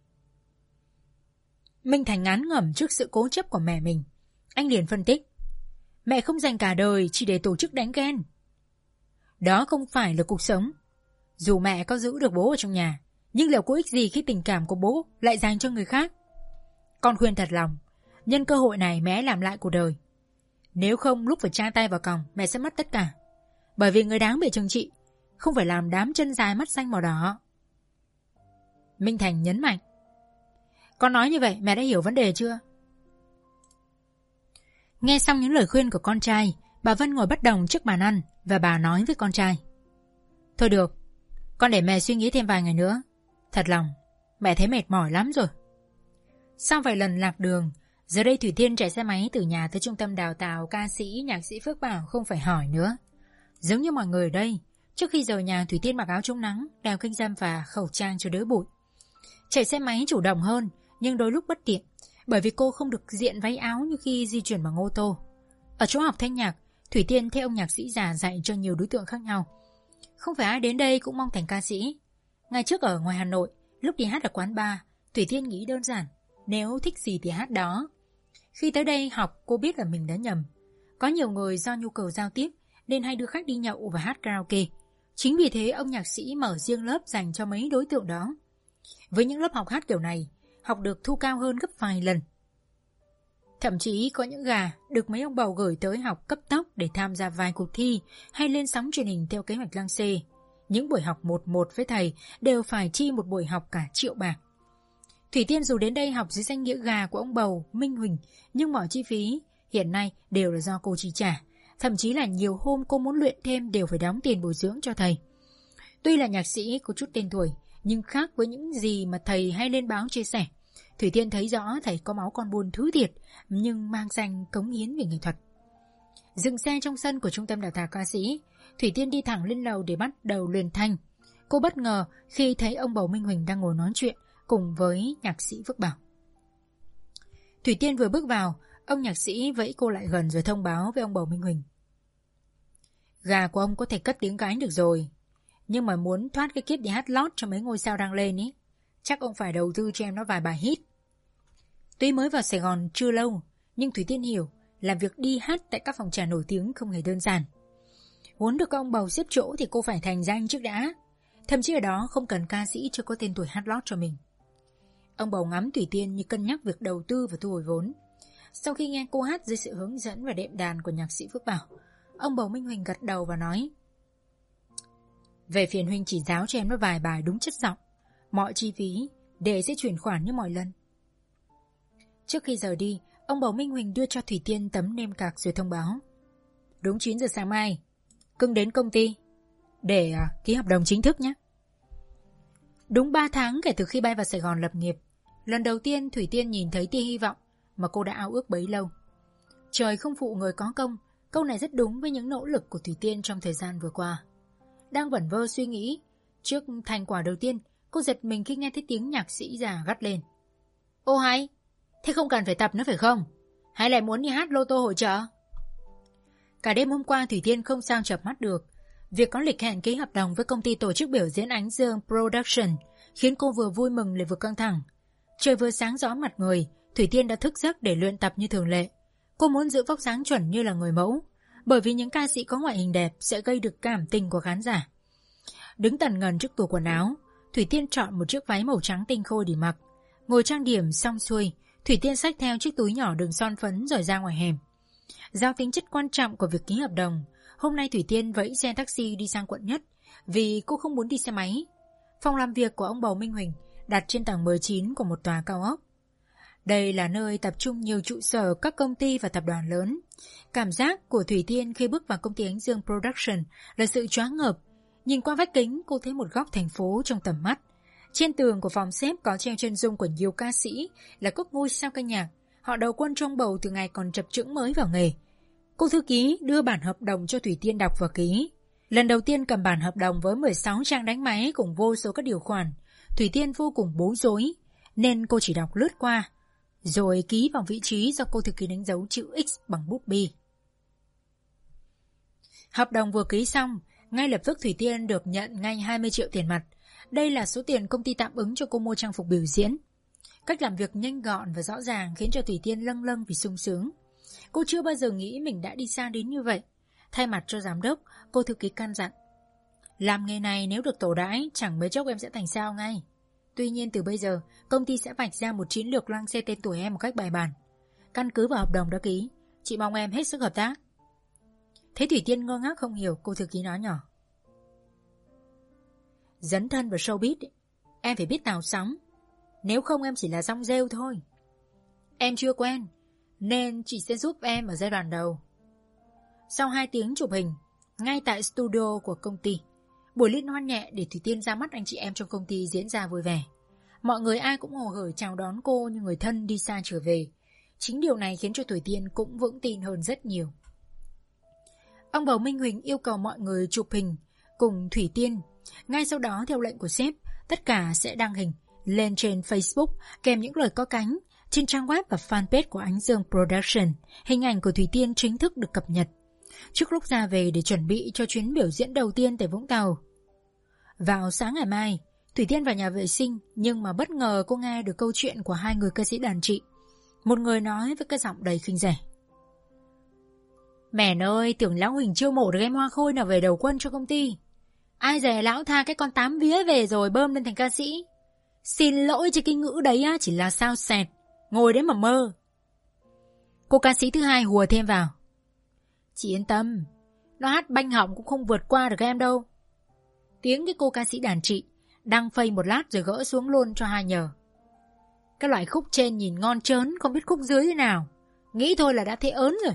Minh Thành ngán ngẩm trước sự cố chấp của mẹ mình. Anh liền phân tích, mẹ không dành cả đời chỉ để tổ chức đánh ghen. Đó không phải là cuộc sống. Dù mẹ có giữ được bố ở trong nhà, nhưng liệu có ích gì khi tình cảm của bố lại dành cho người khác? Con khuyên thật lòng, nhân cơ hội này mẹ làm lại cuộc đời. Nếu không lúc phải tra tay vào còng, mẹ sẽ mất tất cả. Bởi vì người đáng bị trừng trị không phải làm đám chân dài mắt xanh màu đỏ. Minh Thành nhấn mạnh, con nói như vậy mẹ đã hiểu vấn đề chưa? Nghe xong những lời khuyên của con trai, bà Vân ngồi bất động trước bàn ăn và bà nói với con trai, thôi được, con để mẹ suy nghĩ thêm vài ngày nữa. Thật lòng, mẹ thấy mệt mỏi lắm rồi. Sau vài lần lạc đường, giờ đây Thủy Tiên chạy xe máy từ nhà tới trung tâm đào tạo ca sĩ nhạc sĩ Phước Bảo không phải hỏi nữa. Giống như mọi người ở đây, trước khi rời nhà Thủy Tiên mặc áo chống nắng, đeo kính râm và khẩu trang cho đỡ bụi. Chạy xe máy chủ động hơn, nhưng đôi lúc bất tiện, bởi vì cô không được diện váy áo như khi di chuyển bằng ô tô. Ở chỗ học thanh nhạc, Thủy Tiên theo ông nhạc sĩ già dạy cho nhiều đối tượng khác nhau. Không phải ai đến đây cũng mong thành ca sĩ. Ngày trước ở ngoài Hà Nội, lúc đi hát ở quán bar, Thủy Tiên nghĩ đơn giản, nếu thích gì thì hát đó. Khi tới đây học, cô biết là mình đã nhầm. Có nhiều người do nhu cầu giao tiếp nên hay đưa khách đi nhậu và hát karaoke. Chính vì thế ông nhạc sĩ mở riêng lớp dành cho mấy đối tượng đó. Với những lớp học hát kiểu này, học được thu cao hơn gấp vài lần. Thậm chí có những gà được mấy ông bầu gửi tới học cấp tốc để tham gia vài cuộc thi hay lên sóng truyền hình theo kế hoạch lăng xê. Những buổi học một một với thầy đều phải chi một buổi học cả triệu bạc. Thủy Tiên dù đến đây học dưới danh nghĩa gà của ông bầu Minh Huỳnh, nhưng mọi chi phí hiện nay đều là do cô chi trả. Thậm chí là nhiều hôm cô muốn luyện thêm đều phải đóng tiền bồi dưỡng cho thầy. Tuy là nhạc sĩ có chút tên tuổi, nhưng khác với những gì mà thầy hay lên báo chia sẻ, Thủy Tiên thấy rõ thầy có máu con buôn thứ thiệt, nhưng mang danh cống hiến về nghệ thuật. Dừng xe trong sân của trung tâm đào tạo ca sĩ, Thủy Tiên đi thẳng lên lầu để bắt đầu luyện thanh. Cô bất ngờ khi thấy ông bầu Minh Huỳnh đang ngồi nói chuyện cùng với nhạc sĩ Phước Bảo. Thủy Tiên vừa bước vào, ông nhạc sĩ vẫy cô lại gần rồi thông báo với ông bầu Minh Huỳnh. Gà của ông có thể cất tiếng cái được rồi, nhưng mà muốn thoát cái kiếp đi hát lót cho mấy ngôi sao đang lên ý, chắc ông phải đầu tư cho em nó vài bài hit. Tuy mới vào Sài Gòn chưa lâu, nhưng Thủy Tiên hiểu làm việc đi hát tại các phòng trà nổi tiếng không hề đơn giản. Muốn được ông bầu xếp chỗ thì cô phải thành danh trước đã. Thậm chí ở đó không cần ca sĩ chưa có tên tuổi hát lót cho mình. Ông bầu ngắm Thủy Tiên như cân nhắc việc đầu tư và thu hồi vốn. Sau khi nghe cô hát dưới sự hướng dẫn và đệm đàn của nhạc sĩ Phước Bảo, ông bầu Minh Huỳnh gật đầu và nói: Về phiền huynh chỉ giáo cho em nó vài bài đúng chất giọng. Mọi chi phí để sẽ chuyển khoản như mọi lần. Trước khi rời đi, ông Bầu Minh Huỳnh đưa cho Thủy Tiên tấm nêm cạc rồi thông báo: đúng chín giờ sáng mai, Cưng đến công ty để à, ký hợp đồng chính thức nhé. Đúng ba tháng kể từ khi bay vào Sài Gòn lập nghiệp, lần đầu tiên Thủy Tiên nhìn thấy tia hy vọng mà cô đã ao ước bấy lâu. Trời không phụ người có công, câu này rất đúng với những nỗ lực của Thủy Tiên trong thời gian vừa qua. Đang vẩn vơ suy nghĩ, trước thành quả đầu tiên, cô giật mình khi nghe thấy tiếng nhạc sĩ già gắt lên: ô hay, thế không cần phải tập nữa phải không? Hay lại muốn đi hát lô tô hội chợ? Cả đêm hôm qua Thủy Tiên không sao chợp mắt được. Việc có lịch hẹn ký hợp đồng với công ty tổ chức biểu diễn Ánh Dương Production khiến cô vừa vui mừng lại vừa căng thẳng. Trời vừa sáng rõ mặt người, Thủy Tiên đã thức giấc để luyện tập như thường lệ. Cô muốn giữ vóc dáng chuẩn như là người mẫu, bởi vì những ca sĩ có ngoại hình đẹp sẽ gây được cảm tình của khán giả. Đứng tần ngần trước tủ quần áo, Thủy Tiên chọn một chiếc váy màu trắng tinh khôi để mặc. Ngồi trang điểm xong xuôi, Thủy Tiên xách theo chiếc túi nhỏ đựng son phấn rồi ra ngoài hẻm. Do tính chất quan trọng của việc ký hợp đồng, hôm nay Thủy Tiên vẫy xe taxi đi sang quận Nhất vì cô không muốn đi xe máy. Phòng làm việc của ông Bầu Minh Huỳnh đặt trên tầng mười chín của một tòa cao ốc. Đây là nơi tập trung nhiều trụ sở các công ty và tập đoàn lớn. Cảm giác của Thủy Tiên khi bước vào công ty Ánh Dương Production là sự choáng ngợp. Nhìn qua vách kính, cô thấy một góc thành phố trong tầm mắt. Trên tường của phòng xếp có treo chân dung của nhiều ca sĩ là các ngôi sao ca nhạc. Họ đầu quân trong bầu từ ngày còn chập chững mới vào nghề. Cô thư ký đưa bản hợp đồng cho Thủy Tiên đọc và ký. Lần đầu tiên cầm bản hợp đồng với mười sáu trang đánh máy cùng vô số các điều khoản, Thủy Tiên vô cùng bối rối, nên cô chỉ đọc lướt qua, rồi ký vào vị trí do cô thư ký đánh dấu chữ X bằng bút bi. Hợp đồng vừa ký xong, ngay lập tức Thủy Tiên được nhận ngay hai mươi triệu tiền mặt. Đây là số tiền công ty tạm ứng cho cô mua trang phục biểu diễn. Cách làm việc nhanh gọn và rõ ràng khiến cho Thủy Tiên lâng lâng vì sung sướng. Cô chưa bao giờ nghĩ mình đã đi xa đến như vậy. Thay mặt cho giám đốc, cô thư ký căn dặn: làm nghề này nếu được tổ đãi, chẳng mấy chốc em sẽ thành sao ngay. Tuy nhiên từ bây giờ, công ty sẽ vạch ra một chiến lược lăng xê tên tuổi em một cách bài bản. Căn cứ vào hợp đồng đã ký, chị mong em hết sức hợp tác. Thấy Thủy Tiên ngơ ngác không hiểu, cô thư ký nói nhỏ: dấn thân vào showbiz, em phải biết tào sóng. Nếu không em chỉ là rong rêu thôi. Em chưa quen, nên chị sẽ giúp em ở giai đoạn đầu. Sau hai tiếng chụp hình, ngay tại studio của công ty, buổi liên hoan nhẹ để Thủy Tiên ra mắt anh chị em trong công ty diễn ra vui vẻ. Mọi người ai cũng hồ hởi chào đón cô như người thân đi xa trở về. Chính điều này khiến cho Thủy Tiên cũng vững tin hơn rất nhiều. Ông Bầu Minh Huỳnh yêu cầu mọi người chụp hình cùng Thủy Tiên. Ngay sau đó theo lệnh của sếp, tất cả sẽ đăng hình lên trên Facebook kèm những lời có cánh. Trên trang web và fanpage của Ánh Dương Production, hình ảnh của Thủy Tiên chính thức được cập nhật trước lúc ra về để chuẩn bị cho chuyến biểu diễn đầu tiên tại Vũng Tàu. Vào sáng ngày mai, Thủy Tiên vào nhà vệ sinh, nhưng mà bất ngờ cô nghe được câu chuyện của hai người ca sĩ đàn chị. Một người nói với cái giọng đầy khinh rẻ: mẹ ơi, tưởng lão Huỳnh chiêu mộ được em hoa khôi nào về đầu quân cho công ty. Ai dè lão tha cái con tám vía về rồi bơm lên thành ca sĩ. Xin lỗi chứ cái ngữ đấy á, chỉ là sao xẹt, ngồi đấy mà mơ. Cô ca sĩ thứ hai hùa thêm vào: chị yên tâm, nó hát banh họng cũng không vượt qua được em đâu. Tiếng cái cô ca sĩ đàn chị đăng phây một lát rồi gỡ xuống luôn cho hai nhờ. Cái loại khúc trên nhìn ngon trớn, không biết khúc dưới thế nào, nghĩ thôi là đã thấy ớn rồi.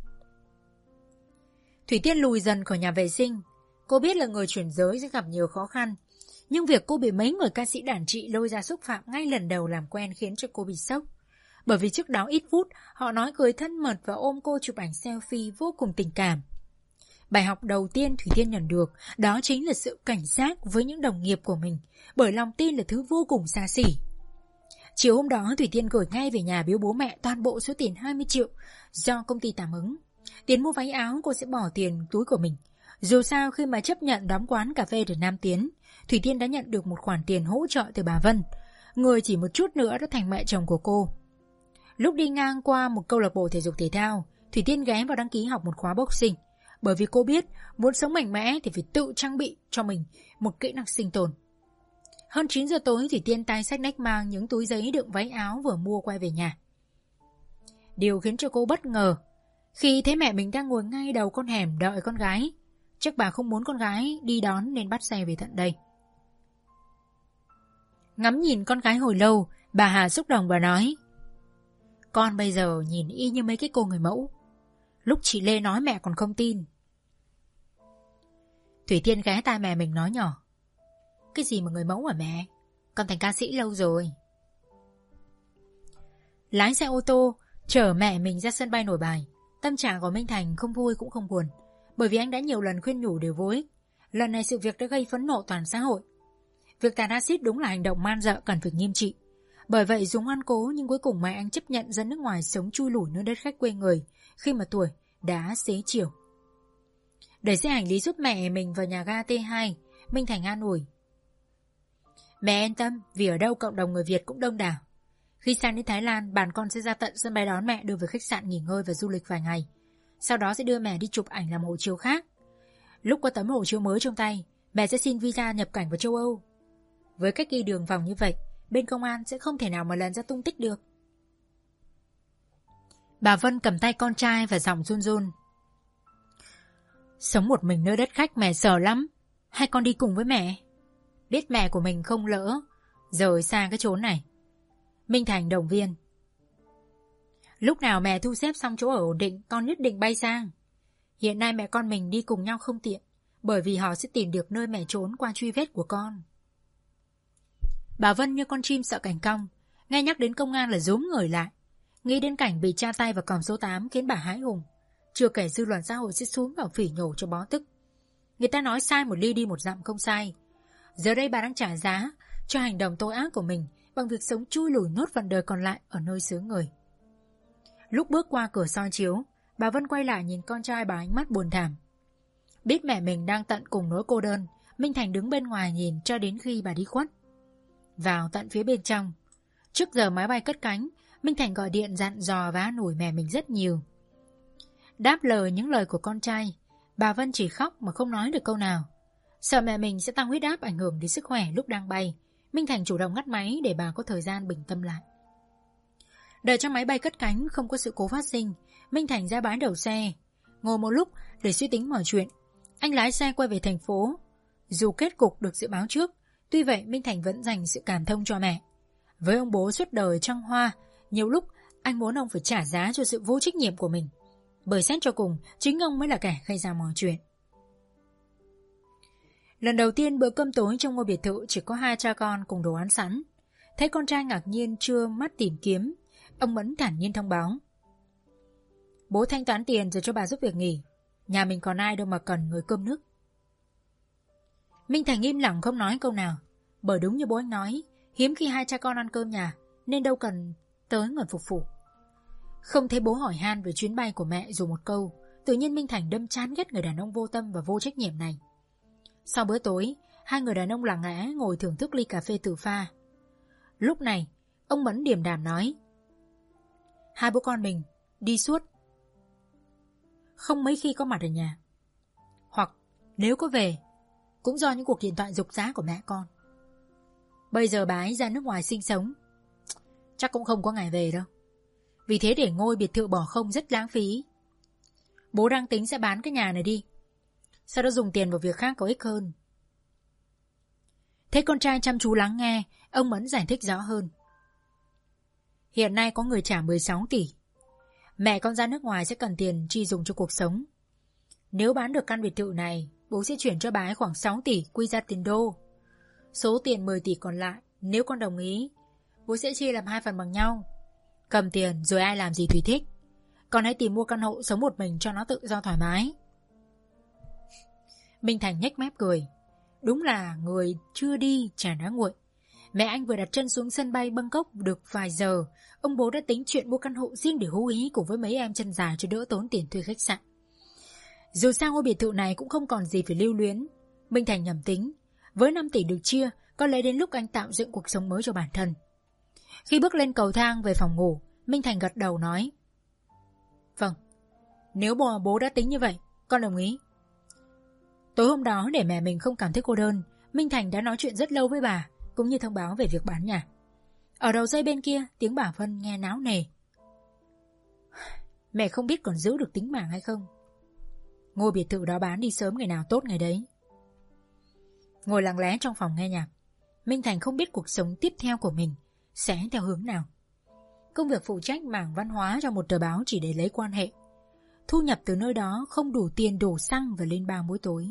Thủy Tiên lùi dần khỏi nhà vệ sinh. Cô biết là người chuyển giới sẽ gặp nhiều khó khăn, nhưng việc cô bị mấy người ca sĩ đàn chị lôi ra xúc phạm ngay lần đầu làm quen khiến cho cô bị sốc. Bởi vì trước đó ít phút họ nói cười thân mật và ôm cô chụp ảnh selfie vô cùng tình cảm. Bài học đầu tiên Thủy Tiên nhận được đó chính là sự cảnh giác với những đồng nghiệp của mình, bởi lòng tin là thứ vô cùng xa xỉ. Chiều hôm đó Thủy Tiên gửi ngay về nhà biếu bố mẹ toàn bộ số tiền hai mươi triệu do công ty tạm ứng. Tiền mua váy áo cô sẽ bỏ tiền túi của mình. Dù sao khi mà chấp nhận đóng quán cà phê ở Nam Tiến, Thủy Tiên đã nhận được một khoản tiền hỗ trợ từ bà Vân, người chỉ một chút nữa đã thành mẹ chồng của cô. Lúc đi ngang qua một câu lạc bộ thể dục thể thao, Thủy Tiên ghé vào đăng ký học một khóa boxing, bởi vì cô biết muốn sống mạnh mẽ thì phải tự trang bị cho mình một kỹ năng sinh tồn. Hơn chín giờ tối, Thủy Tiên tay xách nách mang những túi giấy đựng váy áo vừa mua quay về nhà. Điều khiến cho cô bất ngờ khi thấy mẹ mình đang ngồi ngay đầu con hẻm đợi con gái. Chắc bà không muốn con gái đi đón nên bắt xe về tận đây. Ngắm nhìn con gái hồi lâu, bà Hà xúc động và nói: Con bây giờ nhìn y như mấy cái cô người mẫu. Lúc chị Lê nói mẹ còn không tin. Thủy Tiên ghé tai mẹ mình nói nhỏ: Cái gì mà người mẫu hả mẹ? Con thành ca sĩ lâu rồi. Lái xe ô tô chở mẹ mình ra sân bay Nội Bài. Tâm trạng của Minh Thành không vui cũng không buồn, bởi vì anh đã nhiều lần khuyên nhủ đều vô ích. Lần này sự việc đã gây phẫn nộ toàn xã hội. Việc tạt axit đúng là hành động man dợ cần phải nghiêm trị. Bởi vậy dùng ngoan cố, nhưng cuối cùng mẹ anh chấp nhận ra nước ngoài sống chui lủi nơi đất khách quê người khi mà tuổi đã xế chiều. Để xe hành lý giúp mẹ mình vào nhà ga T hai, Minh Thành an ủi: Mẹ yên tâm, vì ở đâu cộng đồng người Việt cũng đông đảo. Khi sang đến Thái Lan, bạn con sẽ ra tận sân bay đón mẹ, đưa về khách sạn nghỉ ngơi và du lịch vài ngày. Sau đó sẽ đưa mẹ đi chụp ảnh làm hộ chiếu khác. Lúc có tấm hộ chiếu mới trong tay, mẹ sẽ xin visa nhập cảnh vào châu Âu. Với cách ghi đường vòng như vậy, bên công an sẽ không thể nào mà lần ra tung tích được. Bà Vân cầm tay con trai và giọng run run: Sống một mình nơi đất khách mẹ sợ lắm. Hay con đi cùng với mẹ? Biết mẹ của mình không lỡ rời xa cái chốn này. Minh Thành động viên: Lúc nào mẹ thu xếp xong chỗ ở ổn định, con nhất định bay sang. Hiện nay mẹ con mình đi cùng nhau không tiện, bởi vì họ sẽ tìm được nơi mẹ trốn qua truy vết của con. Bà Vân như con chim sợ cành cong, nghe nhắc đến công an là rúm người lại. Nghĩ đến cảnh bị tra tay vào còng số tám khiến bà hãi hùng. Chưa kể dư luận xã hội sẽ xuống vào phỉ nhổ cho bó tức. Người ta nói sai một ly đi một dặm không sai. Giờ đây bà đang trả giá cho hành động tội ác của mình bằng việc sống chui lủi nốt phần đời còn lại ở nơi xứ người. Lúc bước qua cửa soi chiếu, bà Vân quay lại nhìn con trai bằng ánh mắt buồn thảm. Biết mẹ mình đang tận cùng nỗi cô đơn, Minh Thành đứng bên ngoài nhìn cho đến khi bà đi khuất. Vào tận phía bên trong, trước giờ máy bay cất cánh, Minh Thành gọi điện dặn dò và an ủi mẹ mình rất nhiều. Đáp lời những lời của con trai, bà Vân chỉ khóc mà không nói được câu nào. Sợ mẹ mình sẽ tăng huyết áp ảnh hưởng đến sức khỏe lúc đang bay, Minh Thành chủ động ngắt máy để bà có thời gian bình tâm lại. Đợi cho máy bay cất cánh không có sự cố phát sinh, Minh Thành ra bãi đậu xe, ngồi một lúc để suy tính mọi chuyện. Anh lái xe quay về thành phố. Dù kết cục được dự báo trước, tuy vậy Minh Thành vẫn dành sự cảm thông cho mẹ. Với ông bố suốt đời trăng hoa, nhiều lúc anh muốn ông phải trả giá cho sự vô trách nhiệm của mình, bởi xét cho cùng chính ông mới là kẻ gây ra mọi chuyện. Lần đầu tiên bữa cơm tối trong ngôi biệt thự chỉ có hai cha con cùng đồ ăn sẵn. Thấy con trai ngạc nhiên chưa mắt tìm kiếm, ông Mẫn thản nhiên thông báo: Bố thanh toán tiền rồi cho bà giúp việc nghỉ. Nhà mình còn ai đâu mà cần người cơm nước. Minh Thành im lặng không nói câu nào, bởi đúng như bố anh nói, hiếm khi hai cha con ăn cơm nhà, nên đâu cần tới người phục vụ. Không thấy bố hỏi han về chuyến bay của mẹ dù một câu, tự nhiên Minh Thành đâm chán ghét người đàn ông vô tâm và vô trách nhiệm này. Sau bữa tối, hai người đàn ông lặng lẽ ngồi thưởng thức ly cà phê tự pha. Lúc này, ông Mẫn điềm đạm nói: Hai bố con mình đi suốt, không mấy khi có mặt ở nhà. Hoặc nếu có về, cũng do những cuộc điện thoại giục giã của mẹ con. Bây giờ bà ấy ra nước ngoài sinh sống, chắc cũng không có ngày về đâu. Vì thế để ngôi biệt thự bỏ không rất lãng phí. Bố đang tính sẽ bán cái nhà này đi, sau đó dùng tiền vào việc khác có ích hơn. Thấy con trai chăm chú lắng nghe, ông Mẫn giải thích rõ hơn. Hiện nay có người trả mười sáu tỷ. Mẹ con ra nước ngoài sẽ cần tiền chi dùng cho cuộc sống. Nếu bán được căn biệt thự này, bố sẽ chuyển cho bà ấy khoảng sáu tỷ quy ra tiền đô. Số tiền mười tỷ còn lại, nếu con đồng ý, bố sẽ chia làm hai phần bằng nhau. Cầm tiền rồi ai làm gì tùy thích. Con hãy tìm mua căn hộ sống một mình cho nó tự do thoải mái. Minh Thành nhếch mép cười. Đúng là người chưa đi chả đã nguội. Mẹ anh vừa đặt chân xuống sân bay Bangkok được vài giờ, ông bố đã tính chuyện mua căn hộ riêng để hú ý cùng với mấy em chân dài cho đỡ tốn tiền thuê khách sạn. Dù sao ngôi biệt thự này cũng không còn gì phải lưu luyến. Minh Thành nhẩm tính, với năm tỷ được chia, có lẽ đến lúc anh tạo dựng cuộc sống mới cho bản thân. Khi bước lên cầu thang về phòng ngủ, Minh Thành gật đầu nói: Vâng, nếu bố, bố đã tính như vậy, con đồng ý. Tối hôm đó để mẹ mình không cảm thấy cô đơn, Minh Thành đã nói chuyện rất lâu với bà, cũng như thông báo về việc bán nhà. Ở đầu dây bên kia, tiếng bà Vân nghe náo nề. Mẹ không biết còn giữ được tính mạng hay không. Ngôi biệt thự đó bán đi sớm ngày nào tốt ngày đấy. Ngồi lặng lẽ trong phòng nghe nhạc, Minh Thành không biết cuộc sống tiếp theo của mình sẽ theo hướng nào. Công việc phụ trách mảng văn hóa cho một tờ báo chỉ để lấy quan hệ. Thu nhập từ nơi đó không đủ tiền đổ xăng và lên bar mỗi tối.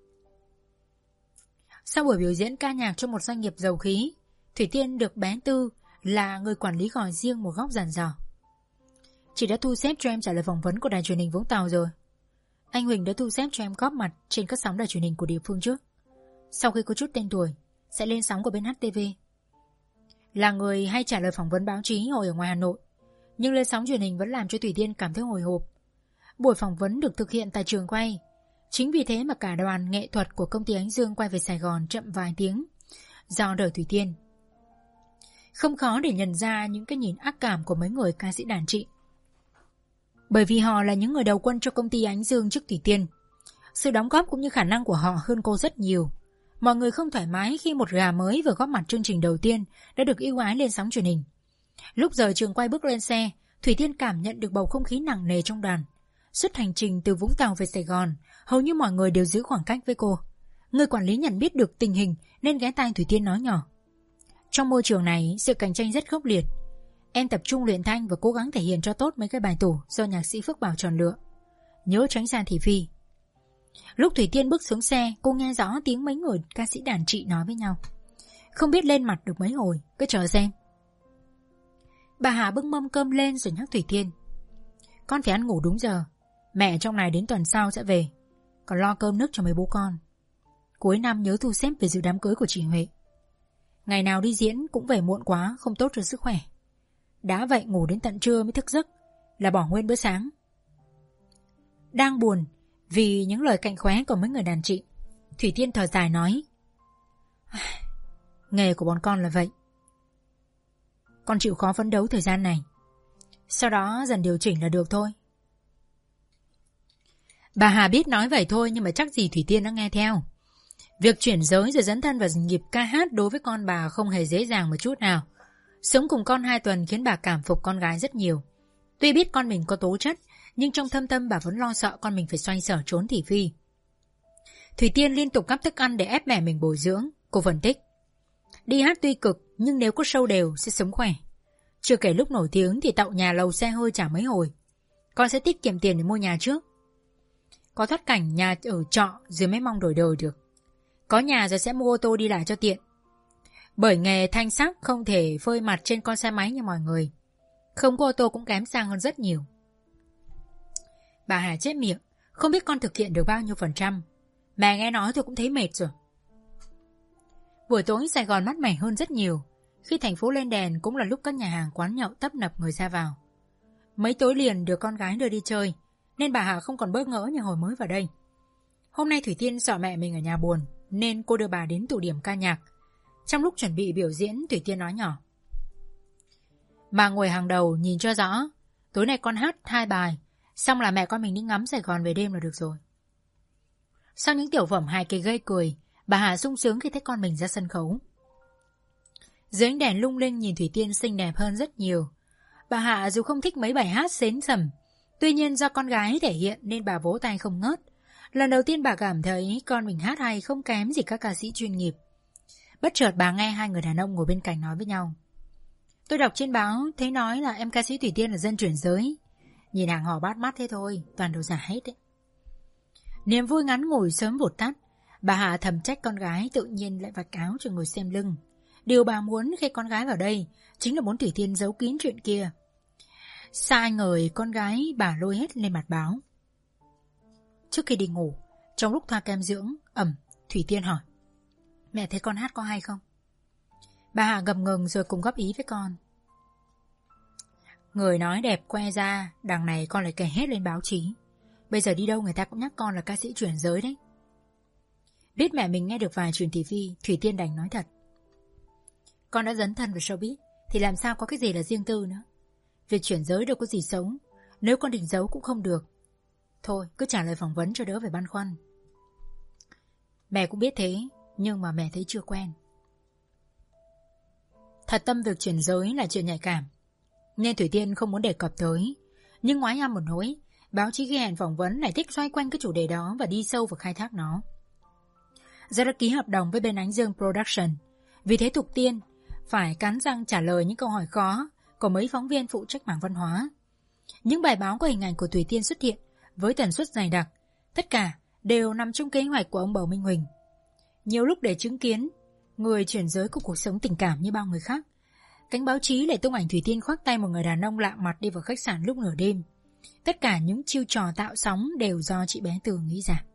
Sau buổi biểu diễn ca nhạc cho một doanh nghiệp dầu khí, Thủy Tiên được bé Tư là người quản lý gọi riêng một góc dàn dò. Chị đã thu xếp cho em trả lời phỏng vấn của đài truyền hình Vũng Tàu rồi. Anh Huỳnh đã thu xếp cho em góp mặt trên các sóng đài truyền hình của địa phương trước. Sau khi có chút tên tuổi, sẽ lên sóng của bên hát tê vê. Là người hay trả lời phỏng vấn báo chí hồi ở ngoài Hà Nội, nhưng lên sóng truyền hình vẫn làm cho Thủy Tiên cảm thấy hồi hộp. Buổi phỏng vấn được thực hiện tại trường quay. Chính vì thế mà cả đoàn nghệ thuật của công ty Ánh Dương quay về Sài Gòn chậm vài tiếng do đợi Thủy Tiên. Không khó để nhận ra những cái nhìn ác cảm của mấy người ca sĩ đàn chị, bởi vì họ là những người đầu quân cho công ty Ánh Dương trước Thủy Tiên. Sự đóng góp cũng như khả năng của họ hơn cô rất nhiều. Mọi người không thoải mái khi một gà mới vừa góp mặt chương trình đầu tiên đã được ưu ái lên sóng truyền hình. Lúc rời trường quay bước lên xe, Thủy Tiên cảm nhận được bầu không khí nặng nề trong đoàn. Suốt hành trình từ Vũng Tàu về Sài Gòn, hầu như mọi người đều giữ khoảng cách với cô. Người quản lý nhận biết được tình hình nên ghé tai Thủy Tiên nói nhỏ: trong môi trường này, sự cạnh tranh rất khốc liệt. Em tập trung luyện thanh và cố gắng thể hiện cho tốt mấy cái bài tủ do nhạc sĩ Phước Bảo chọn lựa. Nhớ tránh xa thị phi. Lúc Thủy Tiên bước xuống xe, cô nghe rõ tiếng mấy người ca sĩ đàn chị nói với nhau. Không biết lên mặt được mấy hồi, cứ chờ xem. Bà Hà bưng mâm cơm lên rồi nhắc Thủy Tiên: con phải ăn ngủ đúng giờ. Mẹ trong này đến tuần sau sẽ về, còn lo cơm nước cho mấy bố con. Cuối năm nhớ thu xếp về dự đám cưới của chị Huệ. Ngày nào đi diễn cũng về muộn quá, không tốt cho sức khỏe. Đã vậy ngủ đến tận trưa mới thức giấc là bỏ nguyên bữa sáng. Đang buồn vì những lời cạnh khóe của mấy người đàn chị, Thủy Tiên thở dài nói: nghề của bọn con là vậy. Con chịu khó phấn đấu thời gian này, sau đó dần điều chỉnh là được thôi. Bà Hà biết nói vậy thôi, nhưng mà chắc gì Thủy Tiên đã nghe theo. Việc chuyển giới rồi dấn thân vào nghiệp ca hát đối với con bà không hề dễ dàng một chút nào. Sống cùng con hai tuần khiến bà cảm phục con gái rất nhiều. Tuy biết con mình có tố chất, nhưng trong thâm tâm bà vẫn lo sợ con mình phải xoay sở trốn thị phi. Thủy Tiên liên tục gắp thức ăn để ép mẹ mình bồi dưỡng. Cô phân tích: đi hát tuy cực, nhưng nếu có show đều sẽ sống khỏe. Chưa kể lúc nổi tiếng thì tậu nhà lầu xe hơi chả mấy hồi. Con sẽ tiết kiệm tiền để mua nhà trước. Có thoát cảnh nhà ở trọ rồi mới mong đổi đời được. Có nhà rồi sẽ mua ô tô đi lại cho tiện. Bởi nghề thanh sắc không thể phơi mặt trên con xe máy như mọi người. Không có ô tô cũng kém sang hơn rất nhiều. Bà Hà chép miệng: không biết con thực hiện được bao nhiêu phần trăm. Mẹ nghe nói tôi cũng thấy mệt rồi. Buổi tối Sài Gòn mát mẻ hơn rất nhiều. Khi thành phố lên đèn cũng là lúc các nhà hàng quán nhậu tấp nập người ra vào. Mấy tối liền được con gái đưa đi chơi, nên bà Hà không còn bỡ ngỡ như hồi mới vào đây. Hôm nay Thủy Tiên sợ mẹ mình ở nhà buồn, nên cô đưa bà đến tụ điểm ca nhạc. Trong lúc chuẩn bị biểu diễn, Thủy Tiên nói nhỏ: bà ngồi hàng đầu nhìn cho rõ. Tối nay con hát hai bài, xong là mẹ con mình đi ngắm Sài Gòn về đêm là được rồi. Sau những tiểu phẩm hài kịch gây cười, bà Hà sung sướng khi thấy con mình ra sân khấu. Dưới ánh đèn lung linh nhìn Thủy Tiên xinh đẹp hơn rất nhiều. Bà Hà dù không thích mấy bài hát xến xẩm, tuy nhiên do con gái thể hiện nên bà vỗ tay không ngớt. Lần đầu tiên bà cảm thấy con mình hát hay không kém gì các ca sĩ chuyên nghiệp. Bất chợt bà nghe hai người đàn ông ngồi bên cạnh nói với nhau: tôi đọc trên báo thấy nói là em ca sĩ Thủy Tiên là dân chuyển giới. Nhìn hàng họ bắt mắt thế thôi, toàn đồ giả hết đấy. Niềm vui ngắn ngủi sớm vụt tắt. Bà Hà thầm trách con gái tự nhiên lại vạch áo cho người xem lưng. Điều bà muốn khi con gái vào đây chính là muốn Thủy Tiên giấu kín chuyện kia. Sai ngời con gái bà lôi hết lên mặt báo. Trước khi đi ngủ, trong lúc thoa kem dưỡng ẩm, Thủy Tiên hỏi: mẹ thấy con hát có hay không? Bà Hà ngập ngừng rồi cùng góp ý với con: người nói đẹp que ra, đằng này con lại kể hết lên báo chí. Bây giờ đi đâu người ta cũng nhắc con là ca sĩ chuyển giới đấy. Biết mẹ mình nghe được vài chuyện ti vi, Thủy Tiên đành nói thật: con đã dấn thân vào showbiz thì làm sao có cái gì là riêng tư nữa. Việc chuyển giới đâu có gì xấu, nếu con định giấu cũng không được. Thôi cứ trả lời phỏng vấn cho đỡ phải băn khoăn. Mẹ cũng biết thế, nhưng mà mẹ thấy chưa quen. Thật tâm việc chuyển giới là chuyện nhạy cảm, nên Thủy Tiên không muốn đề cập tới. Nhưng ngoái âm một nỗi, báo chí ghi hẹn phỏng vấn lại thích xoay quanh cái chủ đề đó và đi sâu vào khai thác nó. Do đã ký hợp đồng với bên Ánh Dương Production, Vì thế Thục Tiên phải cắn răng trả lời những câu hỏi khó của mấy phóng viên phụ trách mảng văn hóa. Những bài báo có hình ảnh của Thủy Tiên xuất hiện với tần suất dày đặc, tất cả đều nằm trong kế hoạch của ông Bầu Minh Huỳnh. Nhiều lúc để chứng kiến người chuyển giới của cuộc sống tình cảm như bao người khác, cánh báo chí lại tung ảnh Thủy Tiên khoác tay một người đàn ông lạ mặt đi vào khách sạn lúc nửa đêm. Tất cả những chiêu trò tạo sóng đều do chị bé Tường nghĩ ra.